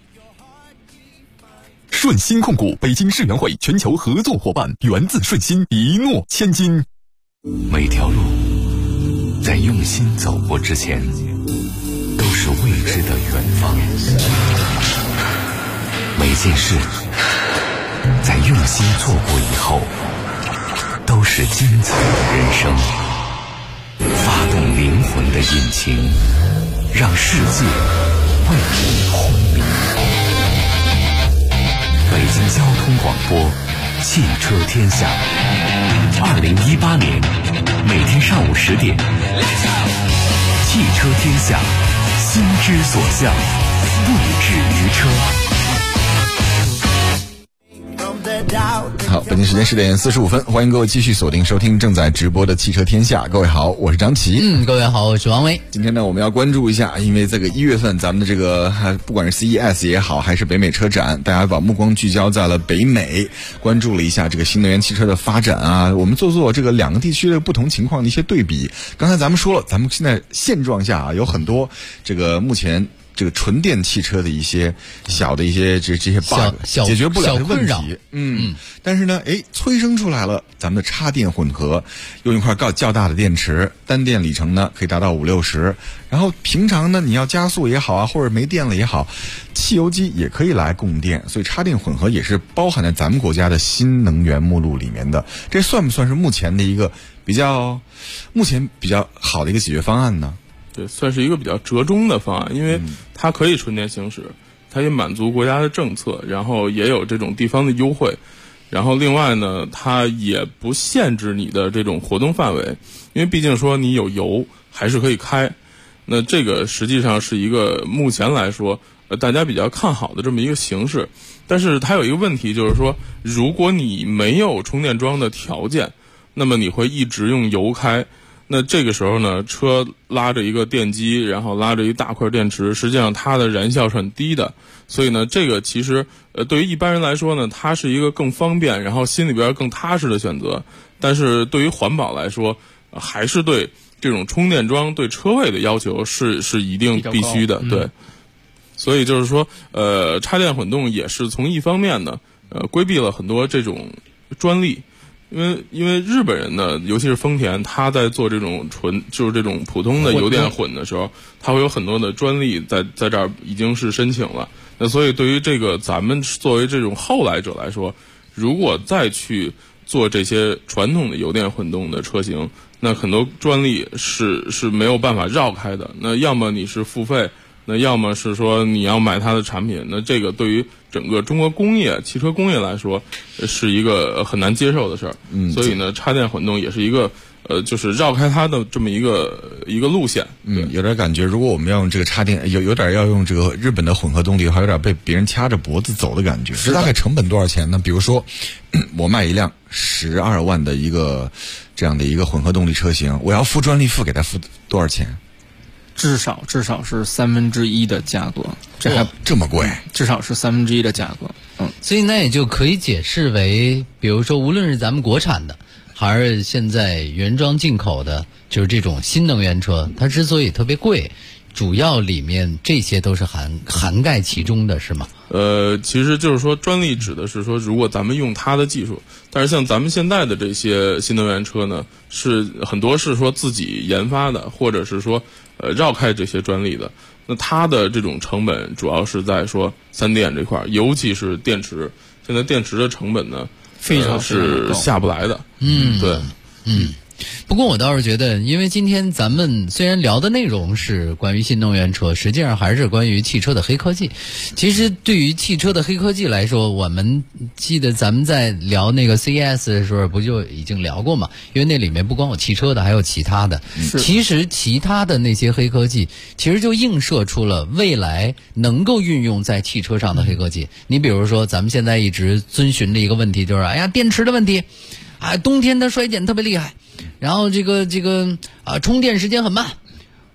顺鑫控股北京世园会全球合作伙伴，源自顺鑫，一诺千金。 每条路在用心走过之前，都是未知的远方。每件事在用心做过以后，都是精彩的人生。发动灵魂的引擎，让世界为你轰鸣。北京交通广播，汽车天下。2018年每天上午10点，汽车天下，心之所向，不止于车。 好，北京时间10点45分，欢迎各位继续锁定收听正在直播的汽车天下。各位好，我是张琪。 各位好，我是王威。 今天呢，我们要关注一下，因为这个1月份咱们的这个不管是 CES 也好，还是北美车展，大家把目光聚焦在了北美，关注了一下这个新能源汽车的发展啊。我们做这个两个地区的不同情况的一些对比。刚才咱们说了，咱们现在现状下啊，有很多这个目前这个纯电汽车的一些小的一些这些 bug 解决不了的问题，但是呢，催生出来了咱们的插电混合，用一块较大的电池，单电里程呢可以达到50-60，然后平常呢你要加速也好啊，或者没电了也好，汽油机也可以来供电，所以插电混合也是包含在咱们国家的新能源目录里面的。这算不算是目前的一个目前比较好的一个解决方案呢？ 对，算是一个比较折中的方案，因为它可以纯电行驶，它也满足国家的政策，然后也有这种地方的优惠，然后另外呢，它也不限制你的这种活动范围，因为毕竟说你有油还是可以开。那这个实际上是一个目前来说大家比较看好的这么一个形式。但是它有一个问题，就是说如果你没有充电桩的条件，那么你会一直用油开。那这个时候呢，车拉着一个电机，然后拉着一大块电池，实际上它的燃效是很低的。所以呢，这个其实对于一般人来说呢，它是一个更方便，然后心里边更踏实的选择。但是对于环保来说，还是对这种充电桩对车位的要求是一定必须的，对。所以就是说，插电混动也是从一方面呢，规避了很多这种专利。因为日本人呢，尤其是丰田，他在做这种就是这种普通的油电混的时候，他会有很多的专利在这儿已经是申请了。那所以对于这个咱们作为这种后来者来说，如果再去做这些传统的油电混动的车型，那很多专利是没有办法绕开的。那要么你是付费，那要么是说你要买它的产品，那这个对于整个中国汽车工业来说，是一个很难接受的事儿。所以呢，插电混动也是一个就是绕开它的这么一个路线。 有点感觉，如果我们要用这个插电，有点要用这个日本的混合动力的话，有点被别人掐着脖子走的感觉。这大概成本多少钱呢？比如说，我卖一辆12万的一个这样的一个混合动力车型，我要付专利给他付多少钱？ 至少是1/3的价格，这还这么贵？ 至少是1/3的价格。 所以那也就可以解释为，比如说无论是咱们国产的，还是现在原装进口的，就是这种新能源车，它之所以特别贵，主要里面这些都是涵盖其中的，是吗？ 其实就是说专利指的是说，如果咱们用它的技术，但是像咱们现在的这些新能源车呢，是很多是说自己研发的，或者是说绕开这些专利的。那它的这种成本主要是在说3电这块，尤其是电池。现在电池的成本呢， 非常是下不来的。对。 不过我倒是觉得，因为今天咱们虽然聊的内容是关于新能源车，实际上还是关于汽车的黑科技。其实对于汽车的黑科技来说，我们记得咱们在聊那个 CES 的时候不就已经聊过嘛？因为那里面不光有汽车的，还有其他的。其实其他的那些黑科技，其实就映射出了未来能够运用在汽车上的黑科技。你比如说，咱们现在一直遵循的一个问题就是，电池的问题。冬天它衰减特别厉害，然后这个充电时间很慢，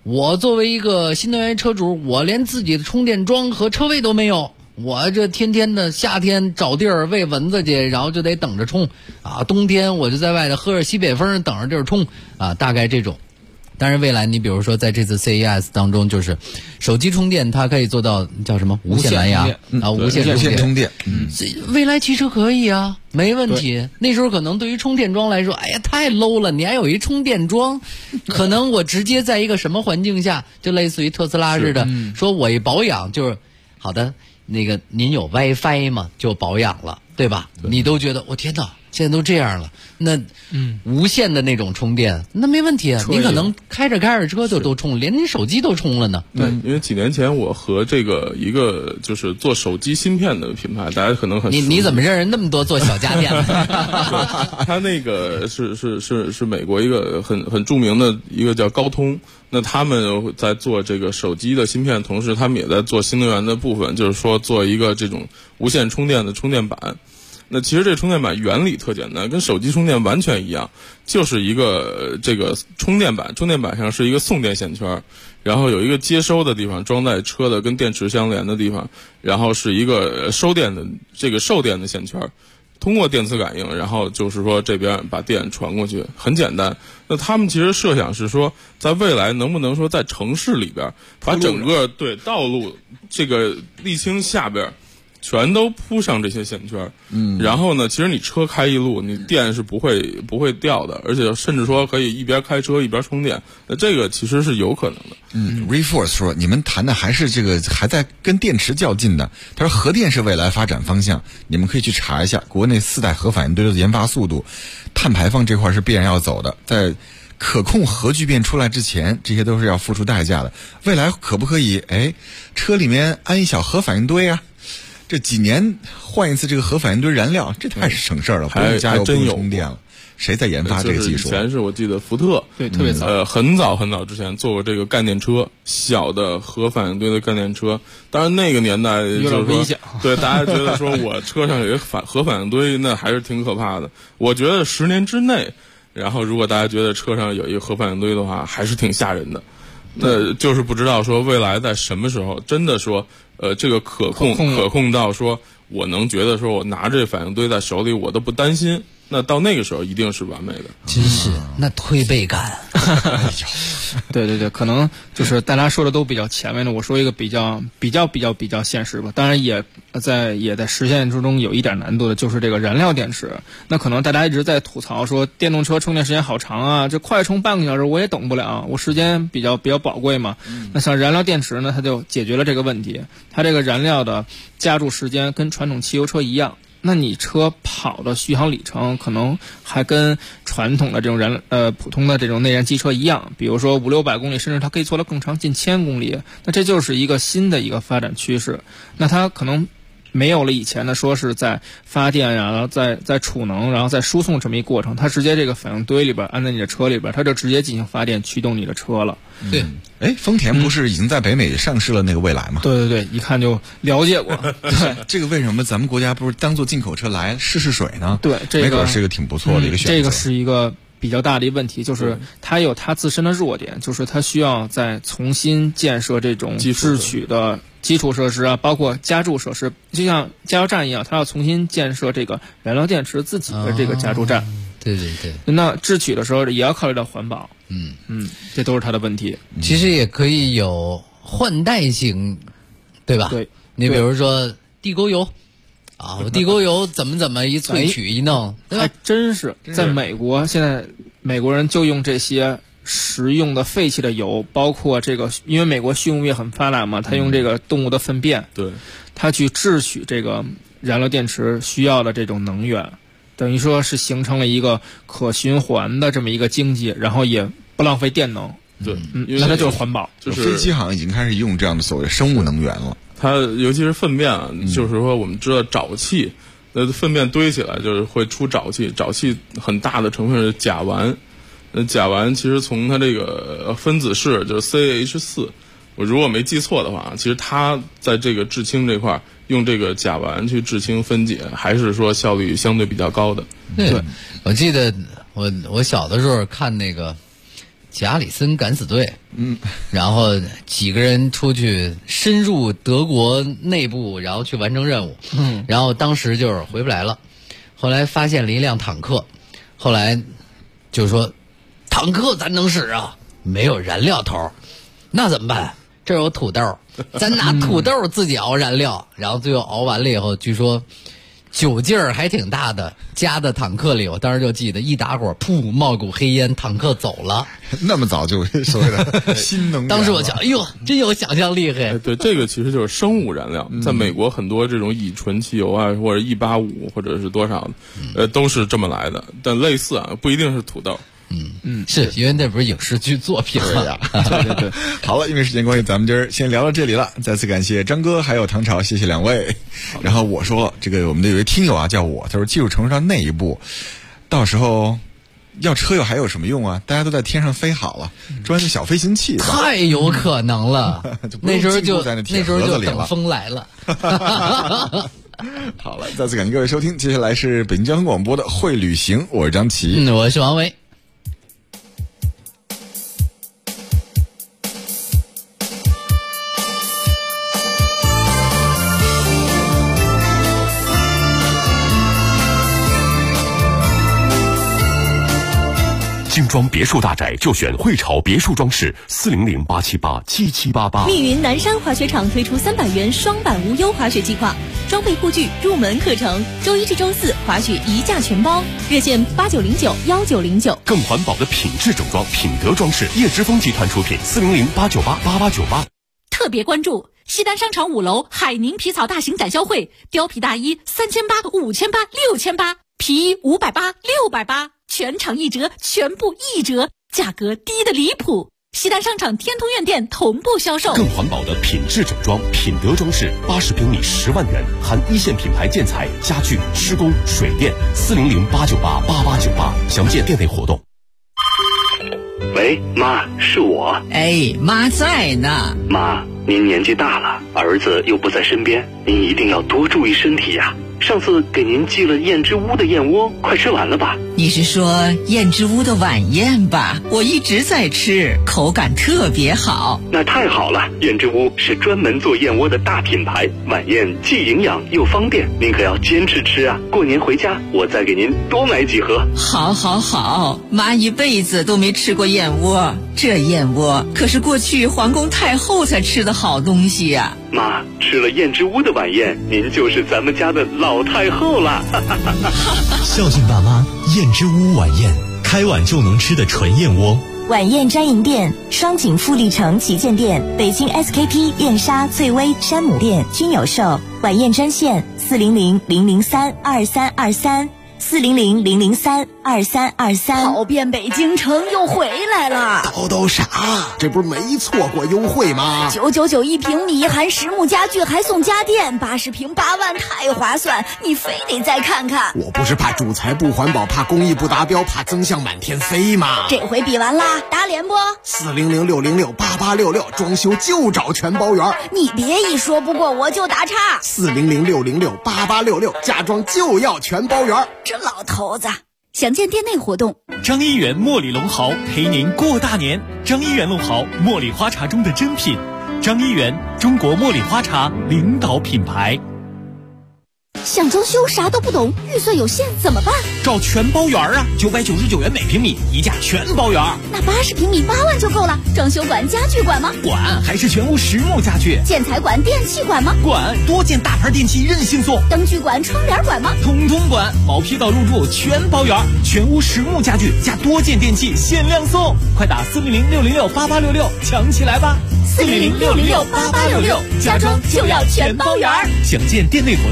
我作为一个新能源车主，我连自己的充电桩和车位都没有，我这天天的夏天找地儿喂蚊子去，然后就得等着充啊，冬天我就在外头喝着西北风等着地儿充啊，大概这种。当然未来你比如说在这次 CES 当中，就是手机充电它可以做到叫什么无线蓝牙啊，无线充电，未来汽车可以啊，没问题。那时候可能对于充电桩来说，哎呀太 low 了，你还有一充电桩，可能我直接在一个什么环境下，就类似于特斯拉似的，说我一保养就是好的，那个您有 WiFi 吗？就保养了，对吧？你都觉得我天哪，现在都这样了，那无线的那种充电那没问题啊，你可能开着车就都充，连你手机都充了呢。 对，因为几年前我和这个一个就是做手机芯片的品牌，大家可能很你怎么认识那么多做小家电的？ 他那个是美国一个很著名的一个叫高通，那他们在做这个手机的芯片，同时他们也在做新能源的部分，就是说做一个这种无线充电的充电板。那其实这充电板原理特简单，跟手机充电完全一样，就是一个这个充电板上是一个送电线圈，然后有一个接收的地方，装在车的跟电池相连的地方，然后是一个收电的这个受电的线圈，通过电磁感应，然后就是说这边把电传过去，很简单。那他们其实设想是说，在未来能不能说在城市里边把整个道路这个沥青下边全都铺上这些线圈，然后呢，其实你车开一路，你电是不会掉的，而且甚至说可以一边开车一边充电，那这个其实是有可能的。 Reforce 说你们谈的还是这个还在跟电池较劲的，他说核电是未来发展方向，你们可以去查一下国内4代核反应堆的研发速度，碳排放这块是必然要走的，在可控核聚变出来之前，这些都是要付出代价的。未来可不可以车里面安一小核反应堆啊？这几年换一次这个核反应堆燃料，这太省事了，不用加油不用充电了。谁在研发这个技术？ 以前是我记得福特对特别早， 很早之前做过这个概念车，小的核反应堆的概念车。当然那个年代就是说有点危险， 对大家觉得说我车上有一个核反应堆，那还是挺可怕的。我觉得10年之内，然后如果大家觉得车上有一个核反应堆的话，还是挺吓人的。那就是不知道说未来在什么时候真的说这个可控到说我能觉得说我拿这反应堆在手里我都不担心，那到那个时候一定是完美的。 真是那推背感。 对，可能就是大家说的都比较前面的，我说一个比较现实吧。当然也在实现之中有一点难度的，就是这个燃料电池。那可能大家一直在吐槽说电动车充电时间好长啊，这快充半个小时我也等不了，我时间比较宝贵嘛。那像燃料电池呢，它就解决了这个问题，它这个燃料的加注时间跟传统汽油车一样。那你车跑的续航里程可能还跟传统的这种普通的这种内燃机车一样，比如说500-600公里，甚至它可以做得更长，近1000公里。那这就是一个新的一个发展趋势。那它可能没有了以前的说是在发电然后在储能，然后再输送这么一过程，它直接这个反应堆里边安在你的车里边，它就直接进行发电驱动你的车了。 对， 丰田不是已经在北美上市了那个蔚来吗？ 对，一看就了解过。对， 这个为什么咱们国家不是当做进口车来试水呢？ 对，这个没准是一个挺不错的一个选择。 这个是一个比较大的一个问题，就是它有它自身的弱点，就是它需要再重新建设这种智取的基础设施啊，包括加注设施，就像加油站一样，它要重新建设这个燃料电池自己的这个加注站。 对。 那智取的时候也要考虑到环保。这都是它的问题。 其实也可以有换代性，对吧？ 对。 你比如说地沟油啊，地沟油怎么一萃取一弄，对吧？ 还真是在美国，现在美国人就用这些食用的废弃的油，包括这个，因为美国畜牧业很发达嘛，他用这个动物的粪便， 对， 他去制取这个燃料电池需要的这种能源，等于说是形成了一个可循环的这么一个经济，然后也不浪费电能。 对， 那它就是环保。 就是飞机好像已经开始用这样的所谓生物能源了。 它尤其是粪便啊，就是说我们知道沼气，那粪便堆起来就是会出沼气，沼气很大的成分是甲烷。那甲烷其实从它这个分子式就是 CH4， 我如果没记错的话，其实它在这个制氢这块用这个甲烷去制氢分解，还是说效率相对比较高的。 对，我记得我小的时候看那个加里森敢死队，然后几个人出去深入德国内部，然后去完成任务，然后当时就是回不来了，后来发现了一辆坦克，后来就说坦克咱能使啊，没有燃料头，那怎么办？这有土豆，咱拿土豆自己熬燃料，然后最后熬完了以后，据说酒劲儿还挺大的，加的坦克里，我当时就记得一打火，噗，冒股黑烟，坦克走了。 那么早就所谓的新能源， 当时我想，哎呦，真有想象力嘿。 对，这个其实就是生物燃料，在美国很多这种乙醇汽油啊，或者185或者是多少，都是这么来的，但类似啊，不一定是土豆。 是因为那不是影视剧作品吗？ 对。好了，因为时间关系，咱们今儿先聊到这里了。再次感谢张哥还有唐朝，谢谢两位。然后我说了，这个我们的有位听友啊叫我，他说技术成熟到那一步，到时候要车友还有什么用啊？大家都在天上飞好了，装个小飞行器太有可能了。那时候就等风来了。 好了，再次感谢各位收听，接下来是北京交通广播的会旅行，我是张琪， 我是王维。 精装别墅大宅就选汇潮别墅装饰，400-878-7788。 密云南山滑雪场推出300元双板无忧滑雪计划，装备护具、入门课程，周一至周四滑雪一价全包，热线89091909。 更环保的品质整装，品德装饰，叶之峰集团出品，400-898-8898。 特别关注西单商场5楼海宁皮草大型展销会，貂皮大衣3800、5800、6800，皮衣580、680，全场1折，全部1折，价格低得离谱。西单商场天通苑店同步销售。 更环保的品质整装，品德装饰，80平米10万元，含一线品牌建材、家具、施工、水电，400-898-8898，详见店内活动。 喂，妈，是我。 哎，妈在呢。 妈，您年纪大了，儿子又不在身边，您一定要多注意身体呀。上次给您寄了燕之屋的燕窝，快吃完了吧？ 你是说燕之屋的晚宴吧？我一直在吃，口感特别好。 那太好了，燕之屋是专门做燕窝的大品牌，晚宴既营养又方便，您可要坚持吃啊！过年回家我再给您多买几盒。 好好好，妈一辈子都没吃过燕窝，这燕窝可是过去皇宫太后才吃的好东西呀。 妈，吃了燕之屋的晚宴，您就是咱们家的老太后了。 孝敬爸妈，燕之屋晚宴，开碗就能吃的纯燕窝。 晚宴专营店：双井富力城旗舰店、北京 SKP 燕莎、翠微、山姆店均有售。晚宴专线400-003-2323，400-003-2323。 跑遍北京城又回来了。 叨啥？这不是没错过优惠吗 ？999一平米，含实木家具还送家电，80平8万，太划算！你非得再看看。 我不是怕主材不环保，怕工艺不达标，怕增项满天飞吗？ 这回比完啦，打脸不 ？400-606-8866，装修就找全包圆。 你别一说不过我就打岔。 400-606-8866，家装就要全包圆。 这老头子。详见店内活动。 张一元茉莉龙毫陪您过大年。张一元龙毫，茉莉花茶中的珍品。张一元，中国茉莉花茶领导品牌。 想装修啥都不懂，预算有限怎么办？ 找全包圆啊，999元每平米，一价全包圆。 那80平米8万就够了。装修管、家具管吗？ 管，还是全屋实木家具。 建材管、电器管吗？ 管，多件大牌电器任性送。 灯具管、窗帘管吗？ 统统管，毛坯到入住全包圆，全屋实木家具加多件电器限量送。快打400-606-8866，抢起来吧！400-606-8866，家装就要全包圆。详见店内活动。